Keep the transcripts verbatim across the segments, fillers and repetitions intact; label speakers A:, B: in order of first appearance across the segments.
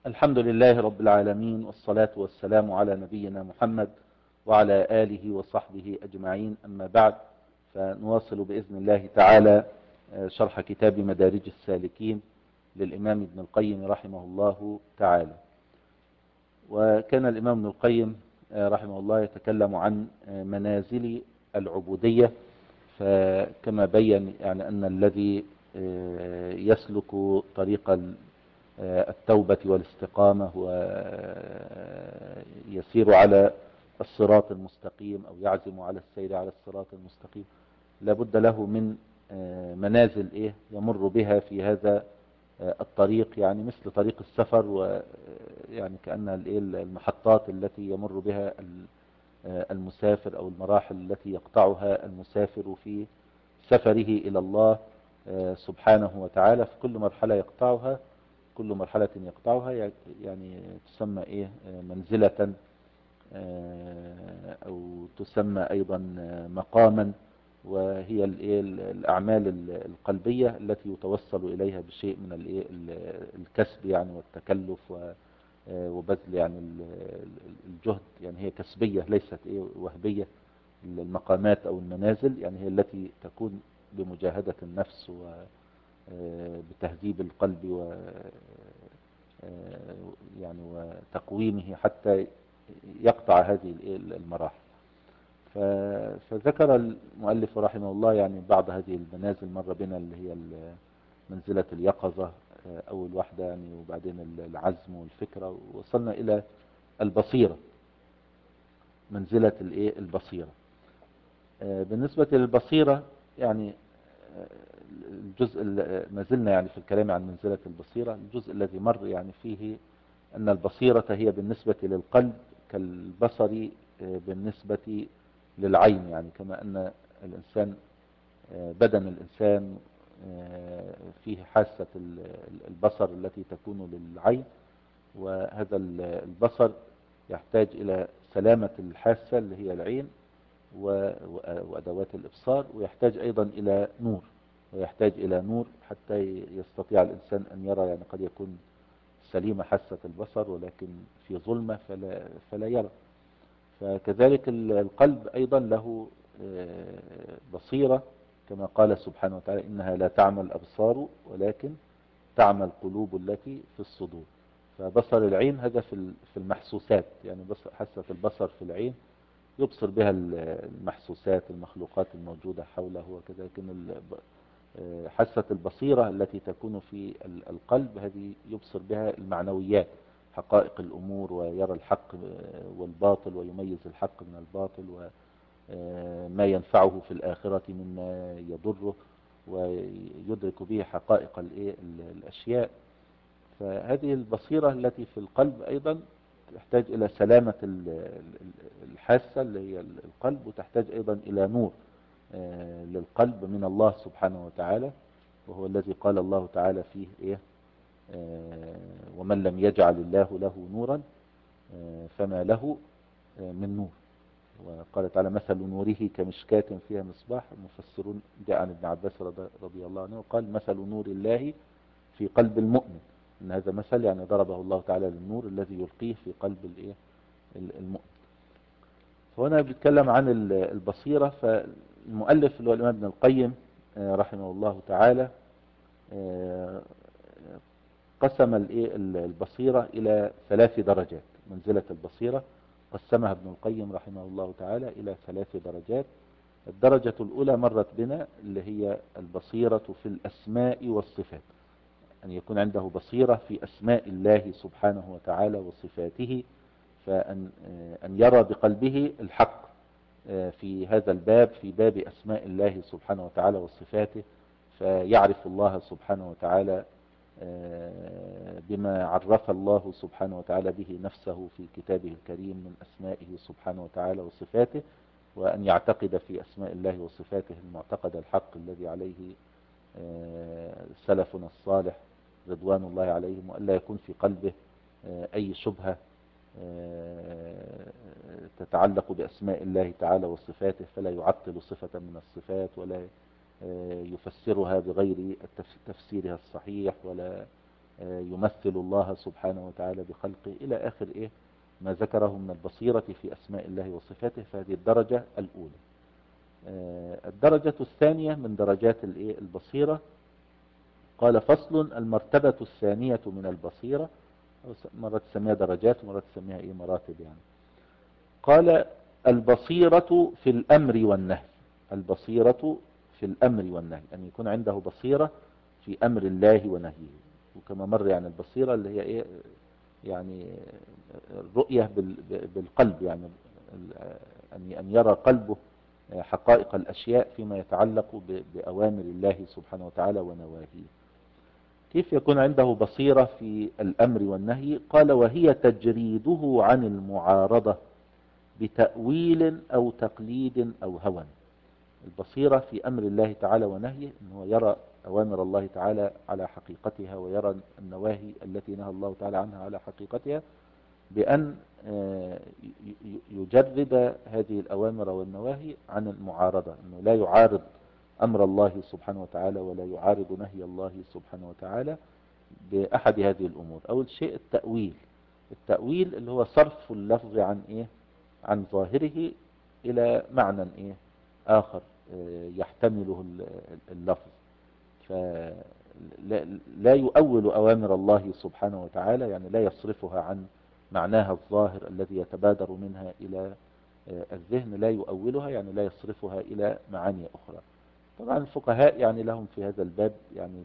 A: الحمد لله رب العالمين، والصلاة والسلام على نبينا محمد وعلى آله وصحبه أجمعين. أما بعد، فنواصل بإذن الله تعالى شرح كتاب مدارج السالكين للإمام ابن القيم رحمه الله تعالى. وكان الإمام ابن القيم رحمه الله يتكلم عن منازل العبودية، فكما بين يعني أن الذي يسلك طريق التوبة والاستقامة ويسير على الصراط المستقيم أو يعزم على السير على الصراط المستقيم لابد له من منازل إيه يمر بها في هذا الطريق، يعني مثل طريق السفر، ويعني كأنها المحطات التي يمر بها المسافر أو المراحل التي يقطعها المسافر في سفره إلى الله سبحانه وتعالى. في كل مرحلة يقطعها كل مرحلة يقطعها يعني تسمى إيه منزلة، أو تسمى أيضا مقاما، وهي الأعمال القلبية التي يتوصل إليها بشيء من الكسب يعني والتكلف وبذل يعني الجهد، يعني هي كسبية ليست إيه وهبية. المقامات أو المنازل يعني هي التي تكون بمجاهدة النفس وبتهذيب القلب و يعني وتقويمه حتى يقطع هذه المراحل. فذكر المؤلف رحمه الله يعني بعض هذه المنازل مر بنا، اللي هي منزلة اليقظة أول واحدة يعني، وبعدين العزم والفكرة، وصلنا إلى البصيرة، منزلة البصيرة. بالنسبة للبصيرة يعني الجزء ما زلنا يعني في الكلام عن منزلة البصيرة، الجزء الذي مر يعني فيه أن البصيرة هي بالنسبة للقلب كالبصر بالنسبة للعين، يعني كما أن الإنسان بدن الإنسان فيه حاسة البصر التي تكون للعين، وهذا البصر يحتاج إلى سلامة الحاسة اللي هي العين وأدوات الإبصار، ويحتاج أيضا إلى نور ويحتاج إلى نور حتى يستطيع الإنسان أن يرى. يعني قد يكون سليمة حاسة البصر ولكن في ظلمة فلا, فلا يرى. فكذلك القلب أيضا له بصيرة، كما قال سبحانه وتعالى: إنها لا تعمى الأبصار ولكن تعمى القلوب التي في الصدور. فبصر العين هذا في المحسوسات، يعني حاسة البصر في العين يبصر بها المحسوسات المخلوقات الموجودة حوله وكذا، لكن حاسة البصيرة التي تكون في القلب هذه يبصر بها المعنويات، حقائق الأمور، ويرى الحق والباطل ويميز الحق من الباطل، وما ينفعه في الآخرة مما يضره، ويدرك به حقائق الأشياء. فهذه البصيرة التي في القلب أيضا تحتاج إلى سلامة الحاسة اللي هي القلب، وتحتاج أيضا إلى نور للقلب من الله سبحانه وتعالى، وهو الذي قال الله تعالى فيه إيه ومن لم يجعل الله له نورا فما له من نور. وقال تعالى: مثل نوره كمشكاة فيها مصباح. المفسرون جاء عن ابن عباس رضي الله عنه قال: مثل نور الله في قلب المؤمن. ان هذا مثل يعني ضربه الله تعالى للنور الذي يلقيه في قلب الايه المؤمن. فهنا بيتكلم عن البصيرة. فالمؤلف اللي هو الإمام ابن القيم رحمه الله تعالى قسم البصيرة إلى ثلاث درجات. منزلة البصيرة قسمها ابن القيم رحمه الله تعالى إلى ثلاث درجات. الدرجة الأولى مرت بنا، اللي هي البصيرة في الأسماء والصفات، أن يكون عنده بصيرة في أسماء الله سبحانه وتعالى وصفاته، فأن أن يرى بقلبه الحق في هذا الباب، في باب أسماء الله سبحانه وتعالى وصفاته، فيعرف الله سبحانه وتعالى بما عرف الله سبحانه وتعالى به نفسه في كتابه الكريم من أسمائه سبحانه وتعالى وصفاته، وأن يعتقد في أسماء الله وصفاته المعتقد الحق الذي عليه سلفنا الصالح رضوان الله عليهم، وأن لا يكون في قلبه أي شبهة تتعلق بأسماء الله تعالى وصفاته، فلا يعطل صفة من الصفات ولا يفسرها بغير تفسيرها الصحيح، ولا يمثل الله سبحانه وتعالى بخلقه إلى آخر إيه ما ذكره من البصيرة في أسماء الله وصفاته. فهذه الدرجة الأولى. الدرجة الثانية من درجات الإيه البصيرة، قال فصل: المرتبة الثانية من البصيرة، مرات تسميها درجات ومرات تسميها إيه مراتب يعني. قال: البصيرة في الأمر والنهي. البصيرة في الأمر والنهي، أن يكون عنده بصيرة في أمر الله ونهيه. وكما مر يعني البصيرة اللي هي إيه يعني الرؤية بالقلب، يعني أن يرى قلبه حقائق الأشياء فيما يتعلق بأوامر الله سبحانه وتعالى ونواهيه. كيف يكون عنده بصيرة في الأمر والنهي؟ قال: وهي تجريده عن المعارضة بتأويل أو تقليد أو هوى. البصيرة في أمر الله تعالى ونهيه، أنه يرى أوامر الله تعالى على حقيقتها ويرى النواهي التي نهى الله تعالى عنها على حقيقتها، بأن يجرد هذه الأوامر والنواهي عن المعارضة، أنه لا يعارض أمر الله سبحانه وتعالى ولا يعارض نهي الله سبحانه وتعالى بأحد هذه الأمور. أول شيء التأويل. التأويل اللي هو صرف اللفظ عن إيه عن ظاهره إلى معنى إيه آخر يحتمله اللفظ، فلا يؤول أوامر الله سبحانه وتعالى، يعني لا يصرفها عن معناها الظاهر الذي يتبادر منها إلى الذهن، لا يؤولها يعني لا يصرفها إلى معاني أخرى. طبعا الفقهاء يعني لهم في هذا الباب يعني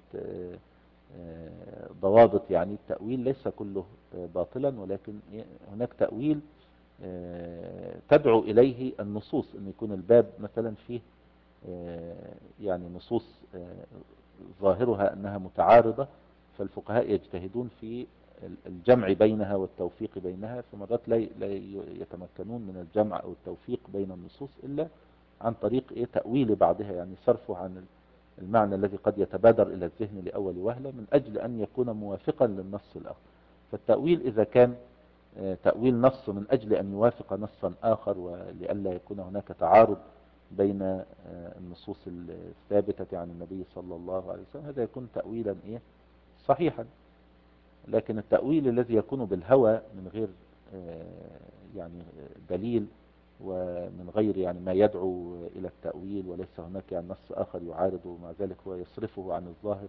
A: ضوابط، يعني التأويل ليس كله باطلا، ولكن هناك تأويل تدعو إليه النصوص، أن يكون الباب مثلا فيه يعني نصوص ظاهرها أنها متعارضة، فالفقهاء يجتهدون في الجمع بينها والتوفيق بينها، فمرات لا يتمكنون من الجمع أو التوفيق بين النصوص إلا عن طريق إيه تأويل بعضها، يعني صرفه عن المعنى الذي قد يتبادر إلى الذهن لأول وهلة من أجل أن يكون موافقا للنص الآخر. فالتأويل إذا كان تأويل نص من أجل أن يوافق نصا آخر ولئلا يكون هناك تعارض بين النصوص الثابتة عن النبي صلى الله عليه وسلم، هذا يكون تأويلا إيه صحيحا. لكن التأويل الذي يكون بالهوى من غير يعني دليل ومن غير يعني ما يدعو إلى التأويل، وليس هناك يعني نص آخر يعارضه ومع ذلك هو يصرفه عن الظاهر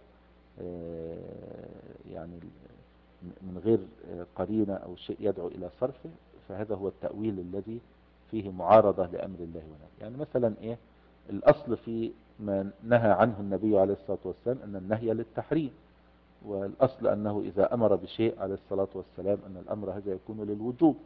A: يعني من غير قرينة أو شيء يدعو إلى صرفه، فهذا هو التأويل الذي فيه معارضة لأمر الله ونهيه. يعني مثلا إيه الأصل في ما نهى عنه النبي عليه الصلاة والسلام أن النهي للتحريم، والأصل أنه إذا أمر بشيء عليه الصلاة والسلام أن الأمر هذا يكون للوجوب.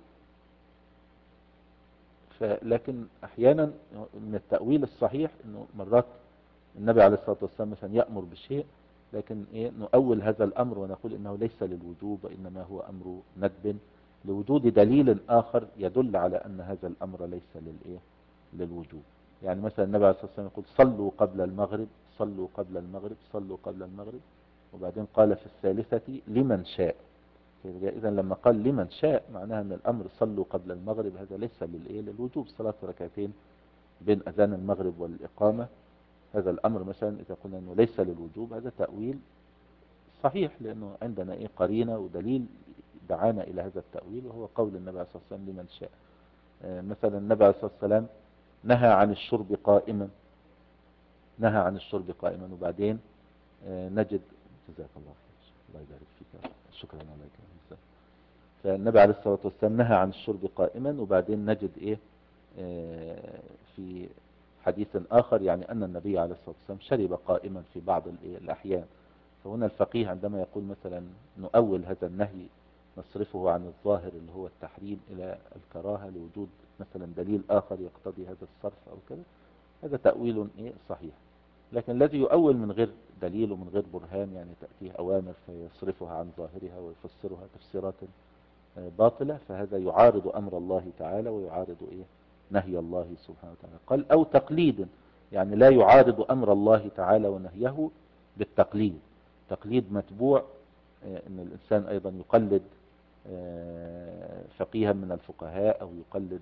A: لكن أحيانا من التأويل الصحيح أنه مرات النبي عليه الصلاة والسلام مثلا يأمر بشيء، لكن إيه نؤول هذا الأمر ونقول إنه ليس للوجوب وإنما هو أمر ندب لوجود دليل آخر يدل على أن هذا الأمر ليس للإيه للوجوب. يعني مثلا النبي عليه الصلاة والسلام يقول صلوا قبل المغرب، صلوا قبل المغرب، صلوا قبل المغرب، وبعدين قال في الثالثة لمن شاء. إذا لما قال لمن شاء معناها أن الأمر صلوا قبل المغرب هذا ليس للإيه للوجوب، صلاة ركعتين بين أذان المغرب والإقامة، هذا الأمر مثلا إذا قلنا أنه ليس للوجوب هذا تأويل صحيح، لأنه عندنا إيه قرينة ودليل دعانا إلى هذا التأويل، وهو قول النبي عليه الصلاة والسلام لمن شاء. مثلا النبي عليه الصلاة والسلام نهى عن الشرب قائما، نهى عن الشرب قائما وبعدين نجد جزاك الله خير الله يبارك فيك شكرا عليك. فالنبي عليه الصلاة والسلام نهى عن الشرب قائما وبعدين نجد إيه في حديث آخر يعني أن النبي عليه الصلاة والسلام شرب قائما في بعض الأحيان. فهنا الفقيه عندما يقول مثلا نؤول هذا النهي نصرفه عن الظاهر اللي هو التحريم إلى الكراهة لوجود مثلا دليل آخر يقتضي هذا الصرف أو كذا، هذا تأويل إيه صحيح. لكن الذي يؤول من غير دليل ومن غير برهان يعني تأتيه أوامر فيصرفها عن ظاهرها ويفسرها تفسيرات باطلة، فهذا يعارض أمر الله تعالى ويعارض إيه نهي الله سبحانه وتعالى. قال أو تقليد، يعني لا يعارض أمر الله تعالى ونهيه بالتقليد، تقليد متبوع، ان الانسان ايضا يقلد فقيها من الفقهاء او يقلد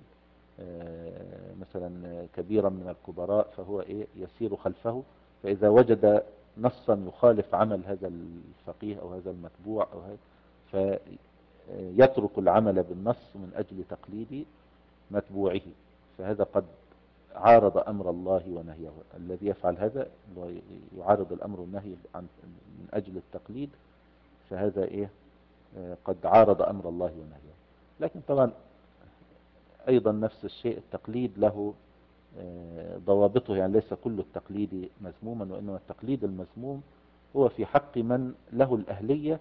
A: مثلا كبيرا من الكبراء، فهو ايه يسير خلفه، فاذا وجد نصا يخالف عمل هذا الفقيه أو هذا المتبوع أو هذا، فيترك العمل بالنص من أجل تقليد متبوعه، فهذا قد عارض أمر الله ونهيه. الذي يفعل هذا يعارض الأمر والنهي عن من أجل التقليد، فهذا إيه قد عارض أمر الله ونهيه. لكن طبعا أيضا نفس الشيء التقليد له ضوابطه، يعني ليس كل التقليد مذموما، وإنما التقليد المذموم هو في حق من له الأهلية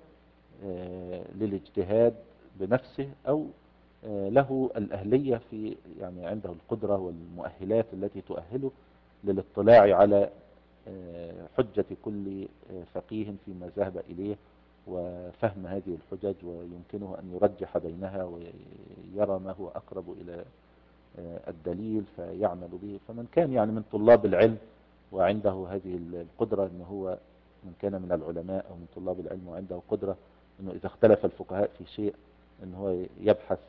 A: للاجتهاد بنفسه، أو له الأهلية في يعني عنده القدرة والمؤهلات التي تؤهله للاطلاع على حجة كل فقيه فيما ذهب إليه وفهم هذه الحجج، ويمكنه أن يرجح بينها ويرى ما هو أقرب إلى الدليل فيعمل به. فمن كان يعني من طلاب العلم وعنده هذه القدرة، أنه هو من كان من العلماء أو من طلاب العلم وعنده قدرة أنه إذا اختلف الفقهاء في شيء أنه هو يبحث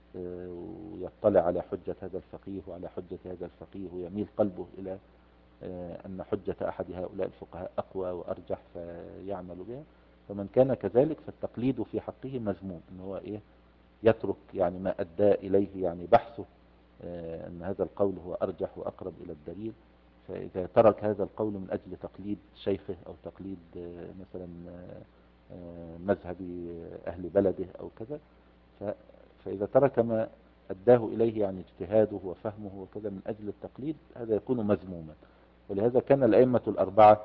A: ويطلع على حجة هذا الفقيه وعلى حجة هذا الفقيه، ويميل قلبه إلى أن حجة أحد هؤلاء الفقهاء أقوى وأرجح فيعمل بها. فمن كان كذلك فالتقليد في حقه مذموم، أنه هو إيه يترك يعني ما أدى إليه يعني بحثه أن هذا القول هو أرجح وأقرب إلى الدليل. فإذا ترك هذا القول من أجل تقليد شيخه أو تقليد مثلا مذهب أهل بلده أو كذا، فإذا ترك ما أداه إليه يعني اجتهاده وفهمه وكذا من أجل التقليد، هذا يكون مذموما. ولهذا كان الأئمة الأربعة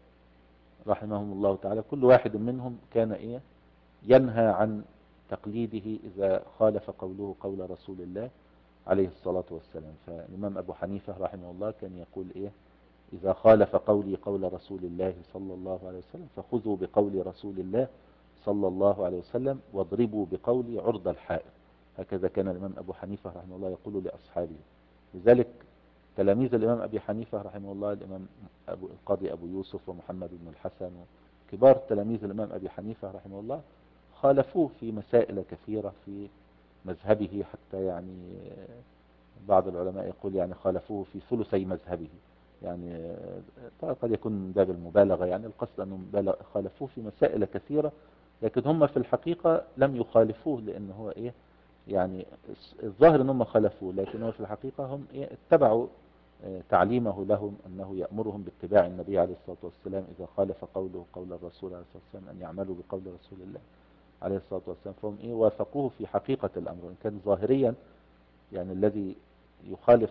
A: رحمهم الله تعالى كل واحد منهم كان إيه ينهى عن تقليده إذا خالف قوله قول رسول الله عليه الصلاة والسلام. فالإمام أبو حنيفة رحمه الله كان يقول إيه إذا خالف قولي قول رسول الله صلى الله عليه وسلم فخذوا بقول رسول الله صلى الله عليه وسلم واضربوا بقولي عرض الحائط. هكذا كان الإمام أبو حنيفة رحمه الله يقول لأصحابه. لذلك تلاميذ الإمام أبي حنيفة رحمه الله الإمام أبو القاضي أبو يوسف ومحمد بن الحسن كبار تلاميذ الإمام أبي حنيفة رحمه الله خالفوه في مسائل كثيرة في مذهبه، حتى يعني بعض العلماء يقول يعني خالفوه في ثلثي مذهبه، يعني قد يكون من باب المبالغة، يعني القصد أنهم خالفوه في مسائل كثيرة، لكن هم في الحقيقة لم يخالفوه، لأن هو إيه يعني الظاهر أنهم خالفوه، لكن هو في الحقيقة هم إيه اتبعوا تعليمه لهم أنه يأمرهم باتباع النبي عليه الصلاة والسلام إذا خالف قوله قول الرسول عليه الصلاة والسلام أن يعملوا بقول رسول الله عليه الصلاة والسلام. فهم إيه وافقوه في حقيقة الأمر، إن كان ظاهريا يعني الذي يخالف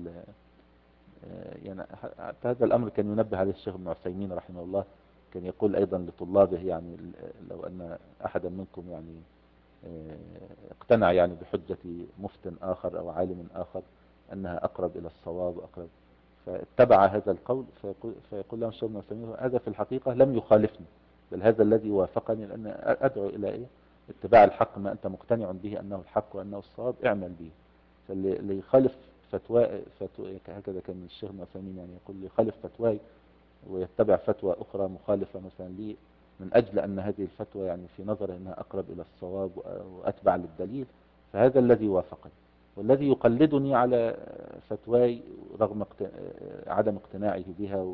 A: يعني هذا الأمر كان ينبه عليه الشيخ ابن عثيمين رحمه الله، كان يقول أيضا لطلابه يعني لو أن أحدا منكم يعني اقتنع يعني بحجة مفتن آخر أو عالم آخر أنها أقرب إلى الصواب وأقرب، فاتبع هذا القول فيقول, فيقول له الشيخ ابن عثيمين هذا في الحقيقة لم يخالفني، بل هذا الذي وافقني، لأن أدعو إلى إيه اتباع الحق، ما أنت مقتنع به أنه الحق وأنه الصواب اعمل به. فاللي يخالف فتوى فتوى هكذا كان الشيخ ابن عثيمين يعني يقول يخالف فتواي ويتبع فتوى أخرى مخالفة مثلا لي من أجل أن هذه الفتوى يعني في نظره أنها أقرب إلى الصواب وأتبع للدليل، فهذا الذي وافقني. والذي يقلدني على فتواي رغم عدم اقتناعه بها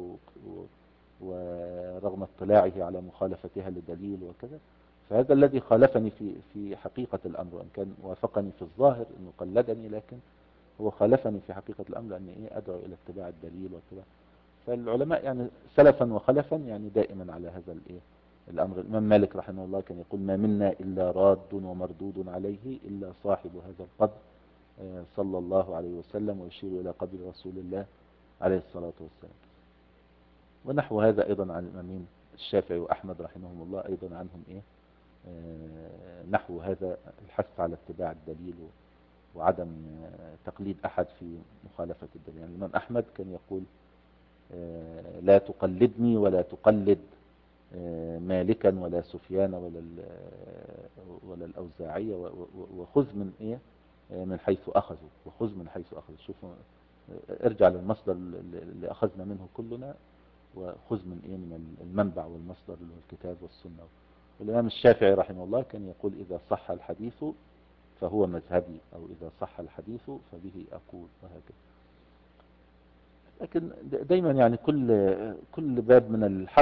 A: ورغم اطلاعه على مخالفتها لدليل وكذا، فهذا الذي خالفني في في حقيقة الأمر، وإن كان وافقني في الظاهر أنه قلدني، لكن هو خالفني في حقيقة الأمر لأني إيه أدعو إلى اتباع الدليل واتباع. فالعلماء يعني سلفا وخلفا يعني دائما على هذا الإيه الأمر. الإمام مالك رحمه الله كان يقول ما منا إلا راد ومردود عليه إلا صاحب هذا القبر صلى الله عليه وسلم، ويشير إلى قبر رسول الله عليه الصلاة والسلام. ونحو هذا أيضا عن الإمامين الشافعي وأحمد رحمهم الله أيضا عنهم إيه نحو هذا الحث على اتباع الدليل وعدم تقليد أحد في مخالفة الدليل. يعني الإمام أحمد كان يقول لا تقلدني ولا تقلد مالكا ولا سفيان ولا ولا الأوزاعية، وخذ من إيه من حيث أخذوا، وخذ من حيث أخذوا. شوفوا ارجع للمصدر اللي أخذنا منه كلنا، وخذ من إيه من المنبع والمصدر اللي هو الكتاب والسنة. والإمام الشافعي رحمه الله كان يقول إذا صح الحديث فهو مذهبي، أو إذا صح الحديث فبه أقول، وهكذا. لكن دايما يعني كل كل باب من الحق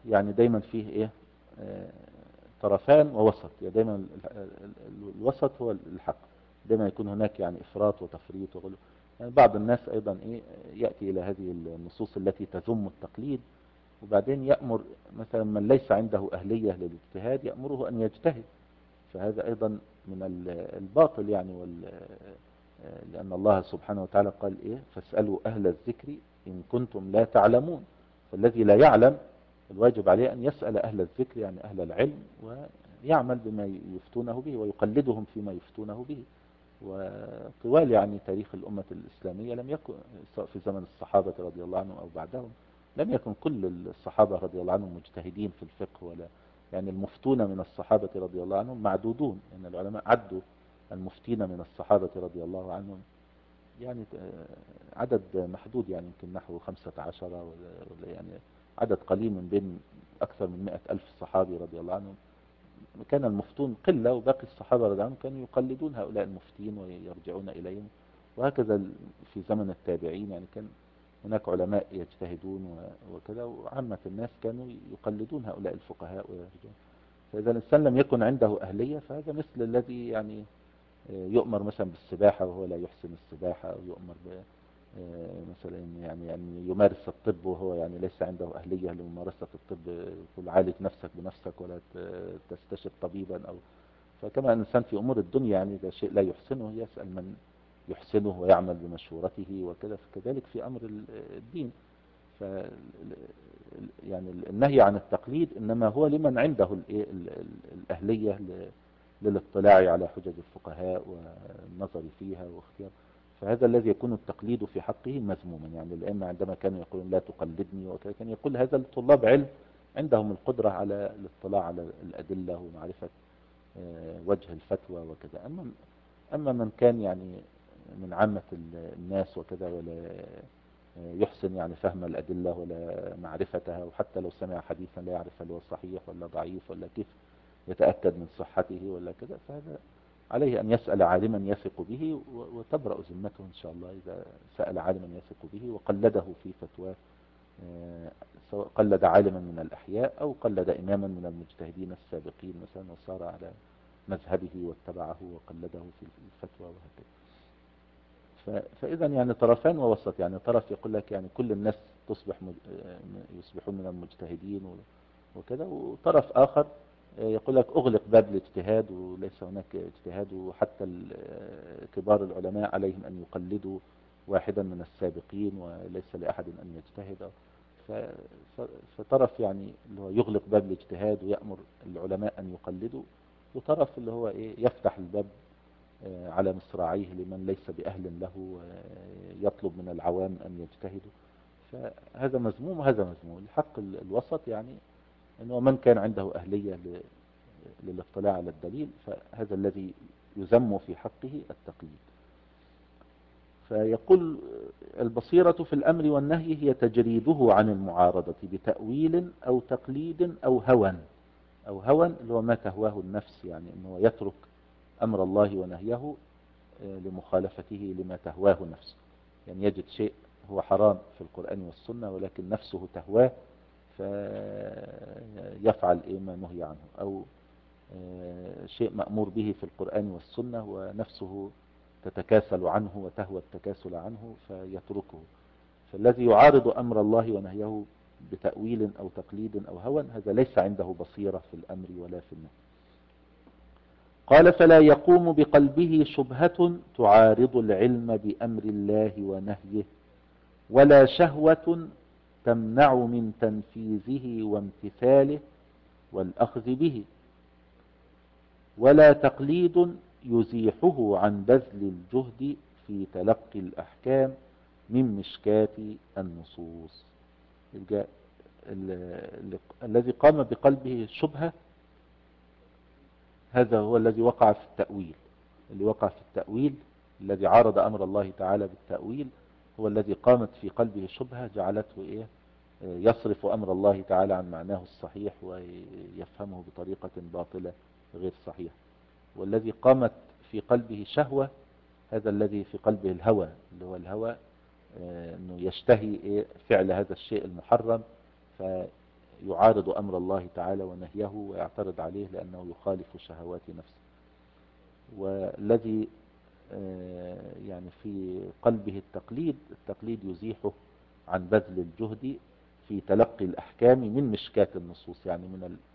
A: يعني دايما فيه ايه آه، طرفان ووسط، يعني دايما ال- ال- ال- الوسط هو الحق. دايما يكون هناك يعني افراط وتفريط وغلو. يعني بعض الناس ايضا ايه يأتي الى هذه النصوص التي تذم التقليد، وبعدين يأمر مثلا من ليس عنده أهلية للاجتهاد يأمره أن يجتهد. فهذا أيضا من ال- الباطل يعني وال لأن الله سبحانه وتعالى قال إيه فاسألوا أهل الذكر إن كنتم لا تعلمون. فالذي لا يعلم الواجب عليه أن يسأل أهل الذكر يعني أهل العلم، ويعمل بما يفتونه به ويقلدهم فيما يفتونه به. وطوال يعني تاريخ الأمة الإسلامية لم يكن سواء في زمن الصحابة رضي الله عنهم أو بعدهم لم يكن كل الصحابة رضي الله عنهم مجتهدين في الفقه، ولا يعني المفتون من الصحابة رضي الله عنهم معدودون. يعني العلماء عدوا المفتين من الصحابة رضي الله عنهم يعني آه، عدد محدود، يعني يمكن نحو خمسة عشر ولا ولا يعني عدد قليل من بين أكثر من مئة ألف صحابي رضي الله عنهم. كان المفتون قلة، وباقي الصحابة رضي الله عنهم كانوا يقلدون هؤلاء المفتين ويرجعون إليهم. وهكذا في زمن التابعين يعني كان هناك علماء يجتهدون و- وكذا، وعامة الناس كانوا يقلدون هؤلاء الفقهاء ويرجعون. فإذا الإنسان لم يكن عنده أهلية فهذا مثل الذي يعني يؤمر مثلا بالسباحة وهو لا يحسن السباحة، أو يؤمر ب آه، مثلا يعني يعني يمارس الطب وهو يعني ليس عنده أهلية لممارسة الطب. تقول عالج نفسك بنفسك ولا ت- تستشر طبيبا. أو فكما أن الإنسان في أمور الدنيا يعني إذا شيء لا يحسنه يسأل من يحسنه ويعمل بمشورته وكذا، فكذلك في أمر ال- الدين. ف يعني النهي عن التقليد إنما هو لمن عنده الإيه ال- ال- الأهلية ل- للاطلاع على حجج الفقهاء والنظر فيها واختيار. فهذا الذي يكون التقليد في حقه مذموما. يعني الأئمة عندما كانوا يقولون لا تقلدني وكذا كان يقول هذا لطلاب علم عندهم القدرة على الاطلاع على الأدلة ومعرفة آه، وجه الفتوى وكذا. أما أما من كان يعني من عامة ال- الناس وكذا ولا يحسن يعني فهم الأدلة ولا معرفتها، وحتى لو سمع حديثا لا يعرف هل هو صحيح ولا ضعيف ولا كيف يتأكد من صحته ولا كذا، فهذا عليه أن يسأل عالما يثق به و- وتبرأ ذمته إن شاء الله إذا سأل عالما يثق به وقلده في فتواه. آه، سواء قلد عالما من الأحياء أو قلد إماما من المجتهدين السابقين مثلا وصار على مذهبه واتبعه وقلده في الفتوى وهكذا. ف- فإذا يعني طرفان ووسط. يعني طرف يقول لك يعني كل الناس تصبح مج... آه، يصبحون من المجتهدين و- وكذا، وطرف آخر آه، يقول لك أغلق باب الاجتهاد وليس هناك اجتهاد، وحتى ال- آه، كبار العلماء عليهم أن يقلدوا واحدا من السابقين وليس لأحد أن يجتهد. ف... ف... فطرف يعني اللي هو يغلق باب الاجتهاد ويأمر العلماء أن يقلدوا، وطرف اللي هو إيه يفتح الباب آه، على مصراعيه لمن ليس بأهل له، آه، يطلب من العوام أن يجتهدوا. فهذا مذموم وهذا مذموم. الحق ال- الوسط يعني أنه من كان عنده أهلية ل- للاطلاع على الدليل فهذا الذي يذم في حقه التقليد. فيقول البصيرة في الأمر والنهي هي تجريده عن المعارضة بتأويل أو تقليد أو هوى. أو هوى اللي هو ما تهواه النفس، يعني أنه يترك أمر الله ونهيه لمخالفته لما تهواه نفسه. يعني يجد شيء هو حرام في القرآن والسنة ولكن نفسه تهواه فيفعل إيه ما نهي عنه، أو آه، شيء مأمور به في القرآن والسنة ونفسه تتكاسل عنه وتهوى التكاسل عنه فيتركه. فالذي يعارض أمر الله ونهيه بتأويل أو تقليد أو هوى هذا ليس عنده بصيرة في الأمر ولا في النهي. قال فلا يقوم بقلبه شبهة تعارض العلم بأمر الله ونهيه، ولا شهوة تمنع من تنفيذه وامتثاله والأخذ به، ولا تقليد يزيحه عن بذل الجهد في تلقي الأحكام من مشكات النصوص. يبقى ال- ال- الذي قام بقلبه شبهة هذا هو الذي وقع في التأويل. اللي وقع في التأويل الذي عارض أمر الله تعالى بالتأويل هو الذي قامت في قلبه شبهة جعلته إيه يصرف أمر الله تعالى عن معناه الصحيح ويفهمه بطريقة باطلة غير صحيحة. والذي قامت في قلبه شهوة هذا الذي في قلبه الهوى، اللي هو الهوى آه، أنه يشتهي إيه فعل هذا الشيء المحرم يعارض أمر الله تعالى ونهيه ويعترض عليه لأنه يخالف شهوات نفسه. والذي يعني في قلبه التقليد، التقليد يزيحه عن بذل الجهد في تلقي الأحكام من مشكاة النصوص، يعني من ال...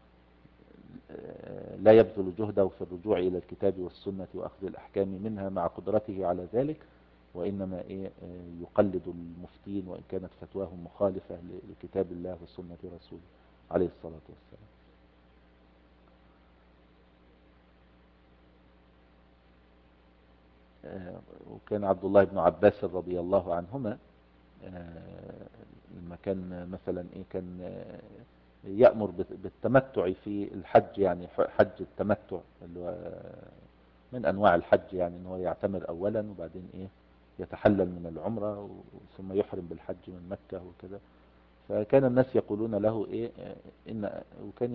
A: لا يبذل جهده في الرجوع إلى الكتاب والسنة وأخذ الأحكام منها مع قدرته على ذلك، وإنما إيه يقلد المفتين وإن كانت فتواهم مخالفة لكتاب الله وسنة رسوله عليه الصلاة والسلام. وكان عبد الله بن عباس رضي الله عنهما لما كان مثلا إيه كان يأمر بالتمتع في الحج، يعني حج التمتع اللي هو من أنواع الحج، يعني إن هو يعتمر أولا وبعدين إيه يتحلل من العمرة ثم يحرم بالحج من مكة وكذا. فكان الناس يقولون له إيه إن وكان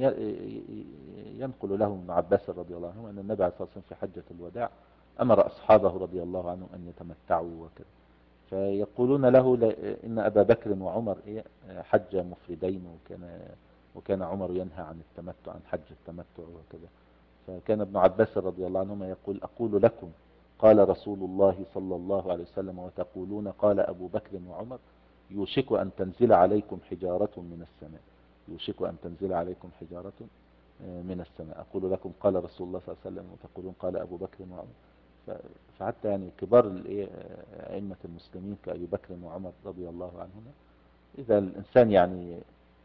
A: ينقل لهم ابن عباس رضي الله عنه أن النبي عليه الصلاة والسلام في حجة الوداع أمر أصحابه رضي الله عنهم أن يتمتعوا وكذا. فيقولون له إن أبا بكر وعمر إيه حج مفردين، وكان وكان عمر ينهى عن التمتع، عن حج التمتع وكذا. فكان ابن عباس رضي الله عنهما يقول أقول لكم قال رسول الله صلى الله عليه وسلم وتقولون قال أبو بكر وعمر، يوشك أن تنزل عليكم حجارة من السماء، يوشك أن تنزل عليكم حجارة من السماء. أقول لكم قال رسول الله صلى الله عليه وسلم وتقولون قال أبو بكر وعمر. فحتى يعني كبار أئمة المسلمين كأبي بكر وعمر رضي الله عنهما، إذا الإنسان يعني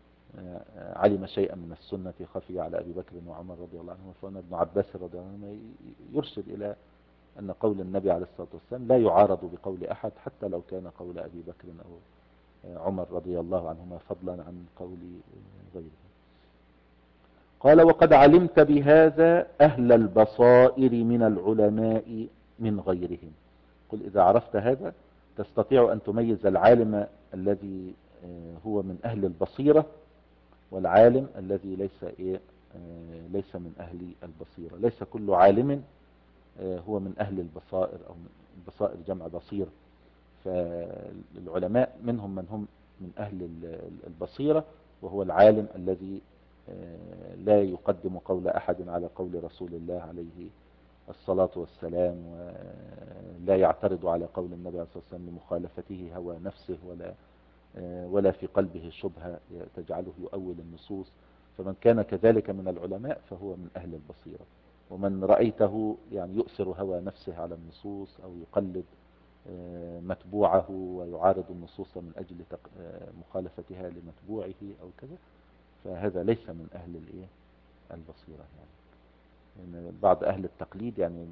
A: علم شيئا من السنة خفي على أبي بكر وعمر رضي الله عنهما، فأن ابن عباس رضي الله عنهما يرشد إلى أن قول النبي عليه الصلاة والسلام لا يعارض بقول أحد حتى لو كان قول أبي بكر أو عمر رضي الله عنهما، فضلا عن قول غيره. قال وقد علمت بهذا أهل البصائر من العلماء من غيرهم. قل إذا عرفت هذا تستطيع أن تميز العالم الذي هو من أهل البصيرة والعالم الذي ليس إيه ليس من أهل البصيرة. ليس كل عالم هو من أهل البصائر، أو البصائر جمع بصير. فالعلماء منهم من هم من أهل البصيرة، وهو العالم الذي لا يقدم قول أحد على قول رسول الله عليه الصلاة والسلام، ولا يعترض على قول النبي عليه الصلاة والسلام لمخالفته هوى نفسه، ولا ولا في قلبه شبهة تجعله يؤول النصوص. فمن كان كذلك من العلماء فهو من أهل البصيرة. ومن رأيته يعني يؤثر هوى نفسه على النصوص أو يقلد متبوعه ويعارض النصوص من أجل مخالفتها لمتبوعه أو كذا، فهذا ليس من أهل الإيه البصيرة. يعني يعني بعض أهل التقليد، يعني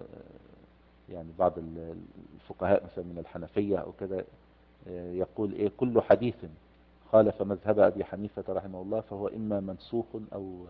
A: يعني بعض الفقهاء مثلا من الحنفية أو كذا يقول إيه كل حديث خالف مذهب أبي حنيفة رحمه الله فهو إما منسوخ أو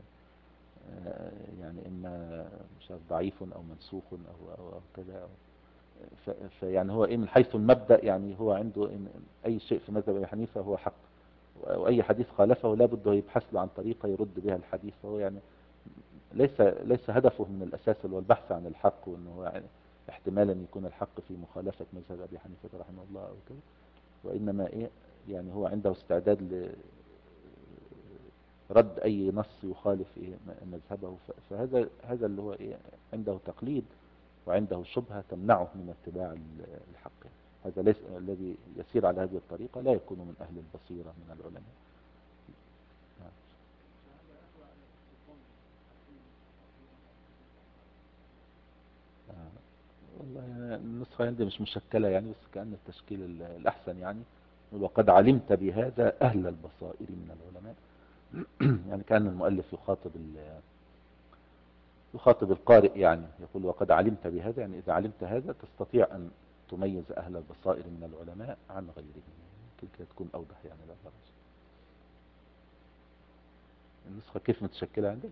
A: يعني إما مش ضعيف أو منسوخ أو أو, أو كذا أو فيعني هو إيه من حيث المبدأ، يعني هو عنده إن أي شيء في مذهب أبي حنيفة هو حق، وأي حديث خالفه لا بده يبحث له عن طريقة يرد بها الحديث. فهو يعني ليس ليس هدفه من الأساس هو البحث عن الحق، وأنه هو يعني احتمالا يكون الحق في مخالفة مذهب أبي حنيفة رحمه الله أو كذا، وإنما إيه يعني هو عنده استعداد لرد أي نص يخالف إيه مذهبه. فهذا هذا اللي هو إيه عنده تقليد وعنده شبهة تمنعه من اتباع الحق. هذا ليس الذي يسير على هذه الطريقة لا يكون من أهل البصيرة من العلماء. والله النسخة عندي مش مشكلة يعني، بس كأن التشكيل الأحسن يعني وقد علمت بهذا أهل البصائر من العلماء. يعني كأن المؤلف يخاطب يخاطب القارئ، يعني يقول وقد علمت بهذا، يعني إذا علمت هذا تستطيع أن تميز أهل البصائر من العلماء عن غيرهم. يمكن كده تكون أوضح يعني. لا برج النسخة كيف متشكلة عندك؟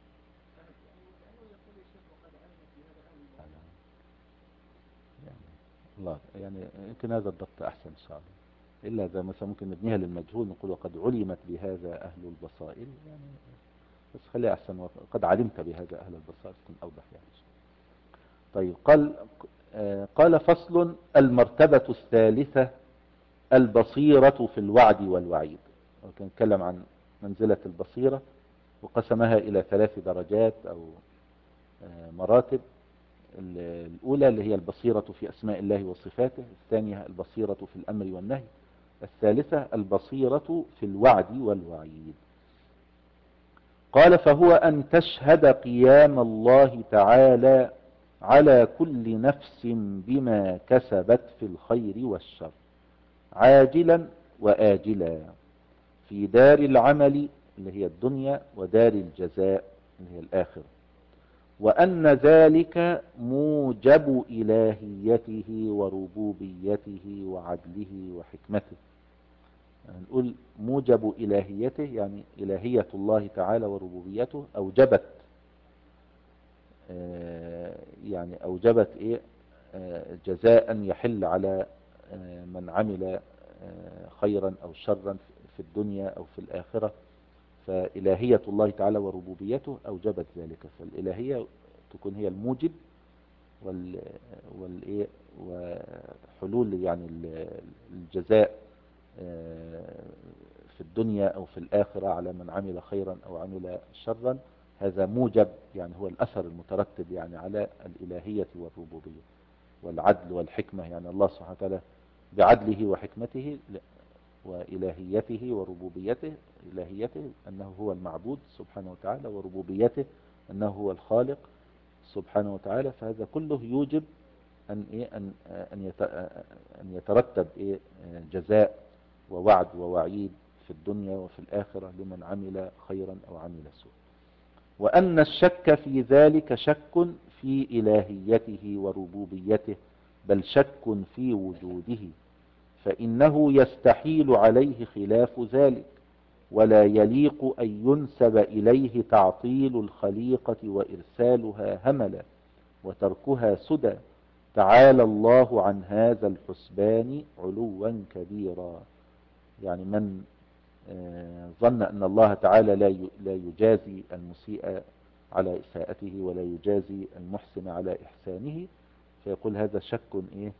A: يعني الله يعني يمكن هذا الضبط أحسن إن شاء الله. إلا إذا مثلا ممكن نبنيها للمجهول نقول وقد علمت بهذا أهل البصائر، يعني بس خليها أحسن وقد علمت بهذا أهل البصائر تكون أوضح يعني. طيب قال آه قال فصل المرتبة الثالثة البصيرة في الوعد والوعيد. وكان نتكلم عن منزلة البصيرة، وقسمها إلى ثلاث درجات أو مراتب. الأولى اللي هي البصيرة في أسماء الله وصفاته، الثانية البصيرة في الأمر والنهي، الثالثة البصيرة في الوعد والوعيد. قال فهو أن تشهد قيام الله تعالى على كل نفس بما كسبت في الخير والشر عاجلا وآجلا في دار العمل اللي هي الدنيا ودار الجزاء اللي هي الآخرة، وأن ذلك موجب إلهيته وربوبيته وعدله وحكمته. يعني نقول موجب إلهيته، يعني إلهية الله تعالى وربوبيته أوجبت يعني أوجبت إيه جزاء يحل على من عمل خيرا أو شرا في الدنيا أو في الآخرة. فإلهية الله تعالى وربوبيته أوجبت ذلك، فالإلهية تكون هي الموجب وال والإيه وحلول يعني الجزاء في الدنيا أو في الآخرة على من عمل خيرا أو عمل شرا. هذا موجب، يعني هو الأثر المترتب يعني على الإلهية والربوبية والعدل والحكمة. يعني الله سبحانه وتعالى بعدله وحكمته وإلهيته وربوبيته، إلهيته أنه هو المعبود سبحانه وتعالى، وربوبيته أنه هو الخالق سبحانه وتعالى. فهذا كله يوجب أن إيه أن أن أن يترتب إيه جزاء ووعد ووعيد في الدنيا وفي الآخرة لمن عمل خيرا أو عمل سوء. وأن الشك في ذلك شك في إلهيته وربوبيته، بل شك في وجوده، فإنه يستحيل عليه خلاف ذلك، ولا يليق أن ينسب إليه تعطيل الخليقة وإرسالها هملا وتركها سدى، تعالى الله عن هذا الحسبان علوا كبيرا. يعني من ظن أن الله تعالى لا يجازي المسيء على إساءته ولا يجازي المحسن على إحسانه، فيقول هذا شك إيه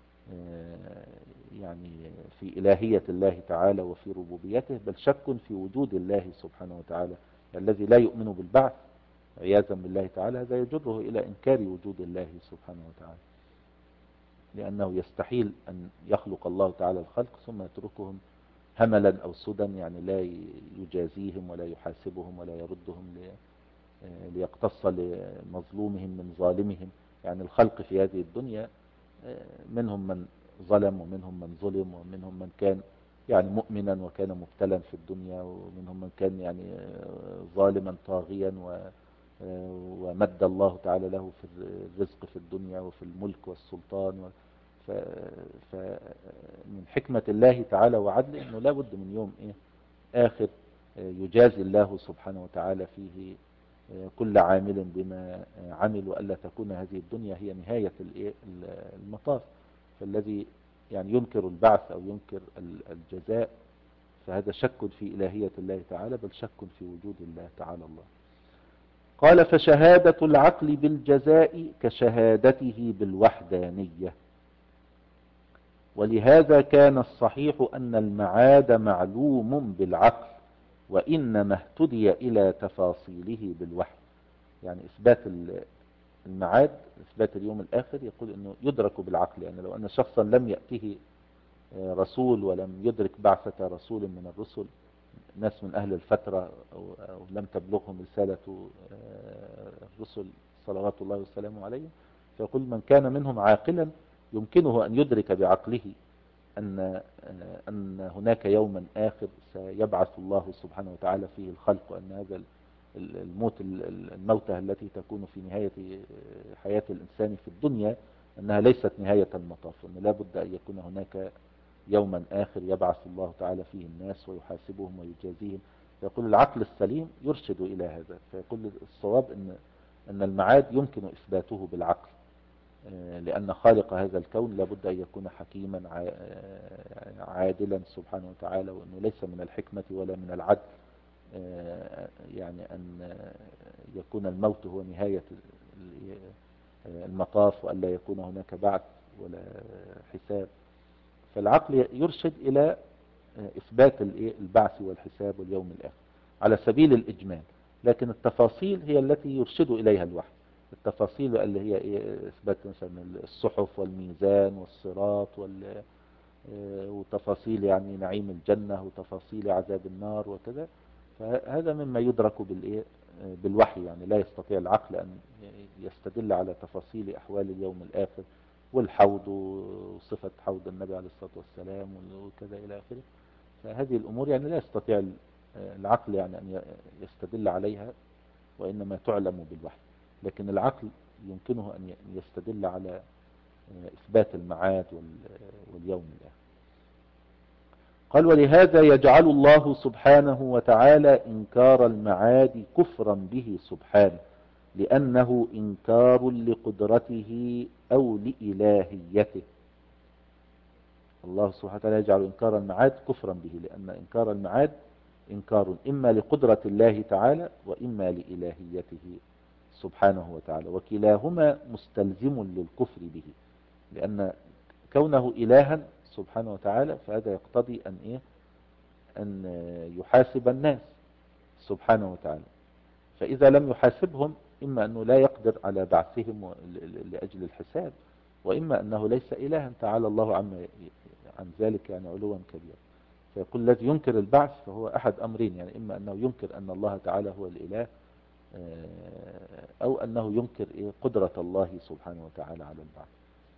A: يعني في إلهية الله تعالى وفي ربوبيته، بل شك في وجود الله سبحانه وتعالى. الذي لا يؤمن بالبعث عياذا بالله تعالى هذا يجره إلى إنكار وجود الله سبحانه وتعالى، لأنه يستحيل أن يخلق الله تعالى الخلق ثم يتركهم هملا أو سدى، يعني لا يجازيهم ولا يحاسبهم ولا يردهم ليقتص لمظلومهم من ظالمهم. يعني الخلق في هذه الدنيا منهم من ظلم ومنهم من ظلم، ومنهم من كان يعني مؤمنا وكان مبتلا في الدنيا، ومنهم من كان يعني ظالما طاغيا ومد الله تعالى له في الرزق في الدنيا وفي الملك والسلطان. فمن حكمة الله تعالى وعدله أنه لا بد من يوم إيه آخر يجازي الله سبحانه وتعالى فيه كل عامل بما عمل، وألا تكون هذه الدنيا هي نهاية المطاف. فالذي يعني ينكر البعث أو ينكر الجزاء فهذا شك في إلهية الله تعالى، بل شك في وجود الله تعالى الله. قال فشهادة العقل بالجزاء كشهادته بالوحدانية، ولهذا كان الصحيح أن المعاد معلوم بالعقل، وإنما اهتدي إلى تفاصيله بالوحي. يعني إثبات المعاد، إثبات اليوم الآخر، يقول أنه يدرك بالعقل. يعني لو أن شخصا لم يأته رسول ولم يدرك بعثة رسول من الرسل، ناس من أهل الفترة أو, أو لم تبلغهم رسالة الرسل صلوات الله وسلامه عليهم، فيقول من كان منهم عاقلا يمكنه أن يدرك بعقله أن أن هناك يوما آخر سيبعث الله سبحانه وتعالى فيه الخلق، وأن هذا الموت الموتة التي تكون في نهاية حياة الإنسان في الدنيا أنها ليست نهاية المطاف، وأن لا بد أن يكون هناك يوما آخر يبعث الله تعالى فيه الناس ويحاسبهم ويجازيهم. فيقول العقل السليم يرشد إلى هذا، فيقول الصواب أن أن المعاد يمكن إثباته بالعقل، لأن خالق هذا الكون لابد أن يكون حكيما عادلا سبحانه وتعالى، وأنه ليس من الحكمة ولا من العدل يعني أن يكون الموت هو نهاية المطاف، وأن لا يكون هناك بعث ولا حساب. فالعقل يرشد إلى إثبات البعث والحساب واليوم الآخر. على سبيل الإجمال، لكن التفاصيل هي التي يرشد إليها الوحي. التفاصيل اللي هي إيه؟ إثبات مثلا الصحف والميزان والصراط وال وتفاصيل يعني نعيم الجنة وتفاصيل عذاب النار وكذا. فهذا مما يدرك بالإيه؟ بالوحي، يعني لا يستطيع العقل أن يستدل على تفاصيل أحوال اليوم الآخر والحوض وصفة حوض النبي عليه الصلاة والسلام وكذا إلى آخره. فهذه الأمور يعني لا يستطيع العقل يعني أن يستدل عليها، وإنما تعلم بالوحي. لكن العقل يمكنه أن يستدل على إثبات المعاد واليوم الآخر. قال: ولهذا يجعل الله سبحانه وتعالى إنكار المعاد كفرا به سبحانه، لأنه إنكار لقدرته أو لإلهيته. الله سبحانه وتعالى يجعل إنكار المعاد كفرا به، لأن إنكار المعاد إنكار إما لقدرة الله تعالى وإما لإلهيته سبحانه وتعالى، وكلاهما مستلزم للكفر به، لأن كونه إلها سبحانه وتعالى فهذا يقتضي أن إيه أن يحاسب الناس سبحانه وتعالى. فإذا لم يحاسبهم إما أنه لا يقدر على بعثهم لأجل الحساب، وإما أنه ليس إلها تعالى الله عما عن ذلك يعني علوا كبيرا. فيقول الذي ينكر البعث فهو أحد أمرين، يعني إما أنه ينكر أن الله تعالى هو الإله، أو أنه ينكر إيه قدرة الله سبحانه وتعالى على البعث.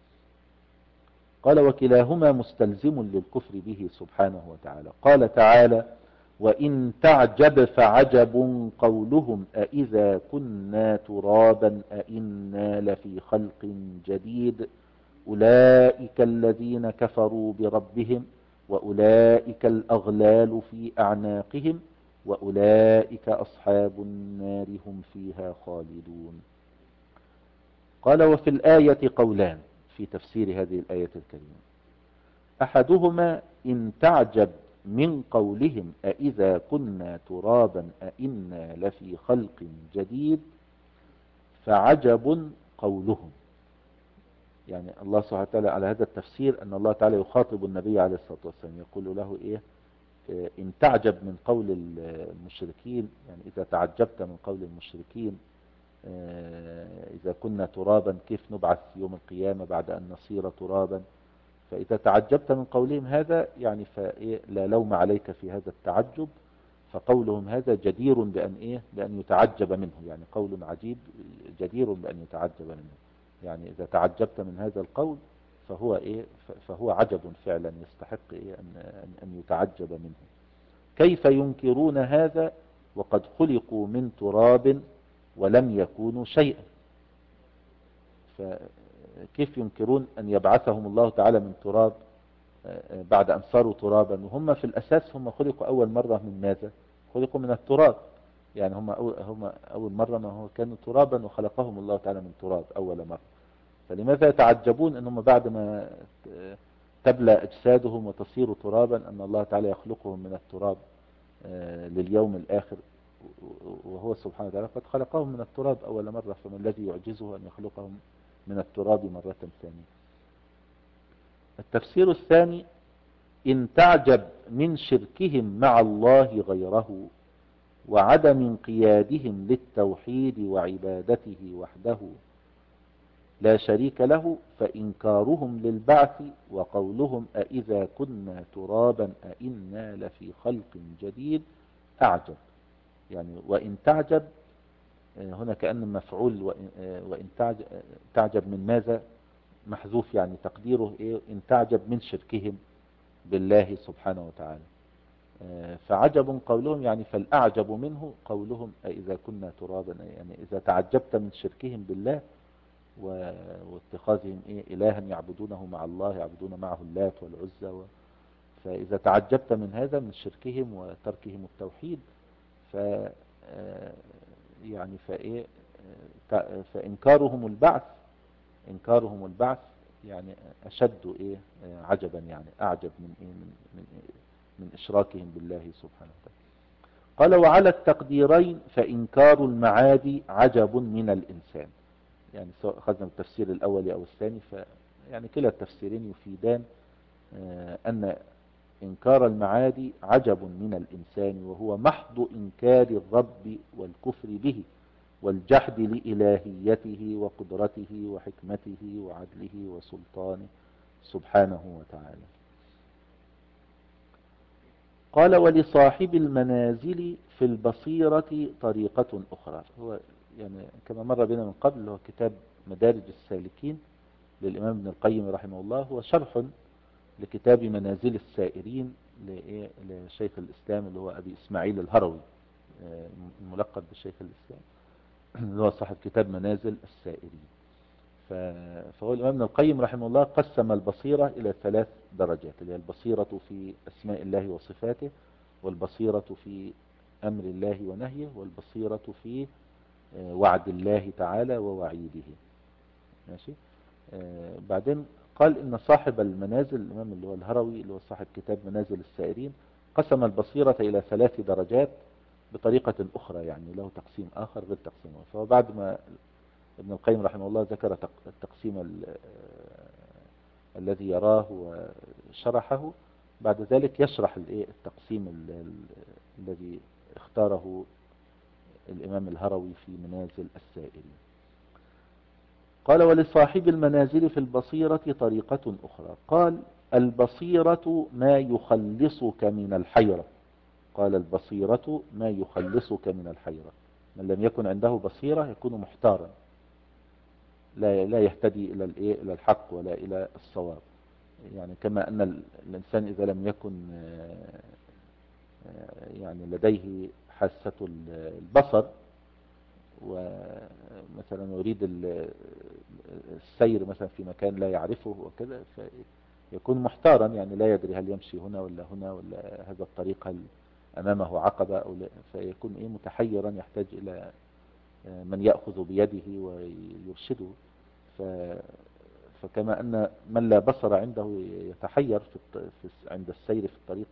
A: قال: وكلاهما مستلزم للكفر به سبحانه وتعالى. قال تعالى: وإن تعجب فعجب قولهم أإذا كنا ترابا أإنا لفي خلق جديد أولئك الذين كفروا بربهم وأولئك الأغلال في أعناقهم وأولئك أصحاب النار هم فيها خالدون. قال: وفي الآية قولان في تفسير هذه الآية الكريمة. أحدهما: إن تعجب من قولهم أإذا كنا ترابا أإنا لفي خلق جديد، فعجب قولهم. يعني الله سبحانه وتعالى على هذا التفسير أن الله تعالى يخاطب النبي عليه الصلاة والسلام يقول له إيه؟ إن تعجب من قول المشركين، يعني إذا تعجبت من قول المشركين إذا كنا ترابا كيف نبعث يوم القيامة بعد أن نصير ترابا، فإذا تعجبت من قولهم هذا يعني فلا لوم عليك في هذا التعجب، فقولهم هذا جدير بأن إيه بأن يتعجب منه، يعني قول عجيب جدير بأن يتعجب منه. يعني إذا تعجبت من هذا القول فهو إيه فهو عجب فعلا يستحق إيه أن, أن يتعجب منه. كيف ينكرون هذا وقد خلقوا من تراب ولم يكونوا شيئا؟ فكيف ينكرون أن يبعثهم الله تعالى من تراب بعد أن صاروا ترابا، وهم في الأساس هم خلقوا أول مرة من ماذا؟ خلقوا من التراب، يعني هم أول, هم أول مرة ما هو كانوا ترابا وخلقهم الله تعالى من تراب أول مرة. فلماذا يتعجبون أنهم بعد ما تبلى أجسادهم وتصير ترابا أن الله تعالى يخلقهم من التراب لليوم الآخر، وهو سبحانه وتعالى قد خلقهم من التراب أول مرة، فما الذي يعجزه أن يخلقهم من التراب مرة ثانية؟ التفسير الثاني: إن تعجب من شركهم مع الله غيره وعدم انقيادهم للتوحيد وعبادته وحده لا شريك له، فإنكارهم للبعث وقولهم أإذا كنا ترابا أإنا لفي خلق جديد أعجب. يعني وإن تعجب هنا كأن مفعول، وإن تعجب, تعجب من ماذا؟ محذوف، يعني تقديره إيه؟ إن تعجب من شركهم بالله سبحانه وتعالى. فعجب قولهم يعني فالأعجب منه قولهم أإذا كنا ترابا، يعني إذا تعجبت من شركهم بالله واتخاذهم إيه إلها يعبدونه مع الله، يعبدون معه اللات والعزى و... فإذا تعجبت من هذا من شركهم وتركهم التوحيد ف يعني فإيه فإنكارهم البعث إنكارهم البعث يعني أشد إيه عجبا، يعني أعجب من إيه من من, إيه من إشراكهم بالله سبحانه وتعالى. قال: وعلى التقديرين فإنكار المعاد عجب من الإنسان. يعني سواء أخذنا التفسير الأول أو الثاني، ف يعني كلا التفسيرين يفيدان أن إنكار المعاد عجب من الإنسان، وهو محض إنكار الرب والكفر به والجحد لإلهيته وقدرته وحكمته وعدله وسلطانه سبحانه وتعالى. قال ولصاحب المنازل في البصيرة طريقة أخرى. هو يعني كما مر بنا من قبل، هو كتاب مدارج السالكين للإمام ابن القيم رحمه الله، هو شرح لكتاب منازل السائرين لشيخ الإسلام اللي هو أبي إسماعيل الهروي، الملقب بشيخ الإسلام، اللي هو صاحب كتاب منازل السائرين. فهو الإمام ابن القيم رحمه الله قسم البصيرة إلى ثلاث درجات، اللي هي البصيرة في أسماء الله وصفاته، والبصيرة في أمر الله ونهيه، والبصيرة في وعد الله تعالى ووعيده. ماشي. آه بعدين قال إن صاحب المنازل، الإمام اللي هو الهروي اللي هو صاحب كتاب منازل السائرين، قسم البصيرة إلى ثلاث درجات بطريقة أخرى، يعني له تقسيم آخر غير تقسيمه. فهو بعد ما ابن القيم رحمه الله ذكر التقسيم الذي يراه وشرحه، بعد ذلك يشرح التقسيم الذي اختاره الإمام الهروي في منازل السائرين. قال ولصاحب المنازل في البصيرة طريقة أخرى. قال البصيرة ما يخلصك من الحيرة. قال البصيرة ما يخلصك من الحيرة. من لم يكن عنده بصيرة يكون محتارا، لا لا يهتدي إلى الإيه إلى الحق ولا إلى الصواب. يعني كما أن الإنسان إذا لم يكن يعني لديه حاسة البصر، ومثلا يريد السير مثلا في مكان لا يعرفه وكذا، فيكون محتارا، يعني لا يدري هل يمشي هنا ولا هنا، ولا هذا الطريق هل أمامه عقبة أو لا، فيكون إيه متحيرا، يحتاج إلى من يأخذ بيده ويرشده. ف فكما أن من لا بصر عنده يتحير في عند السير في الطريق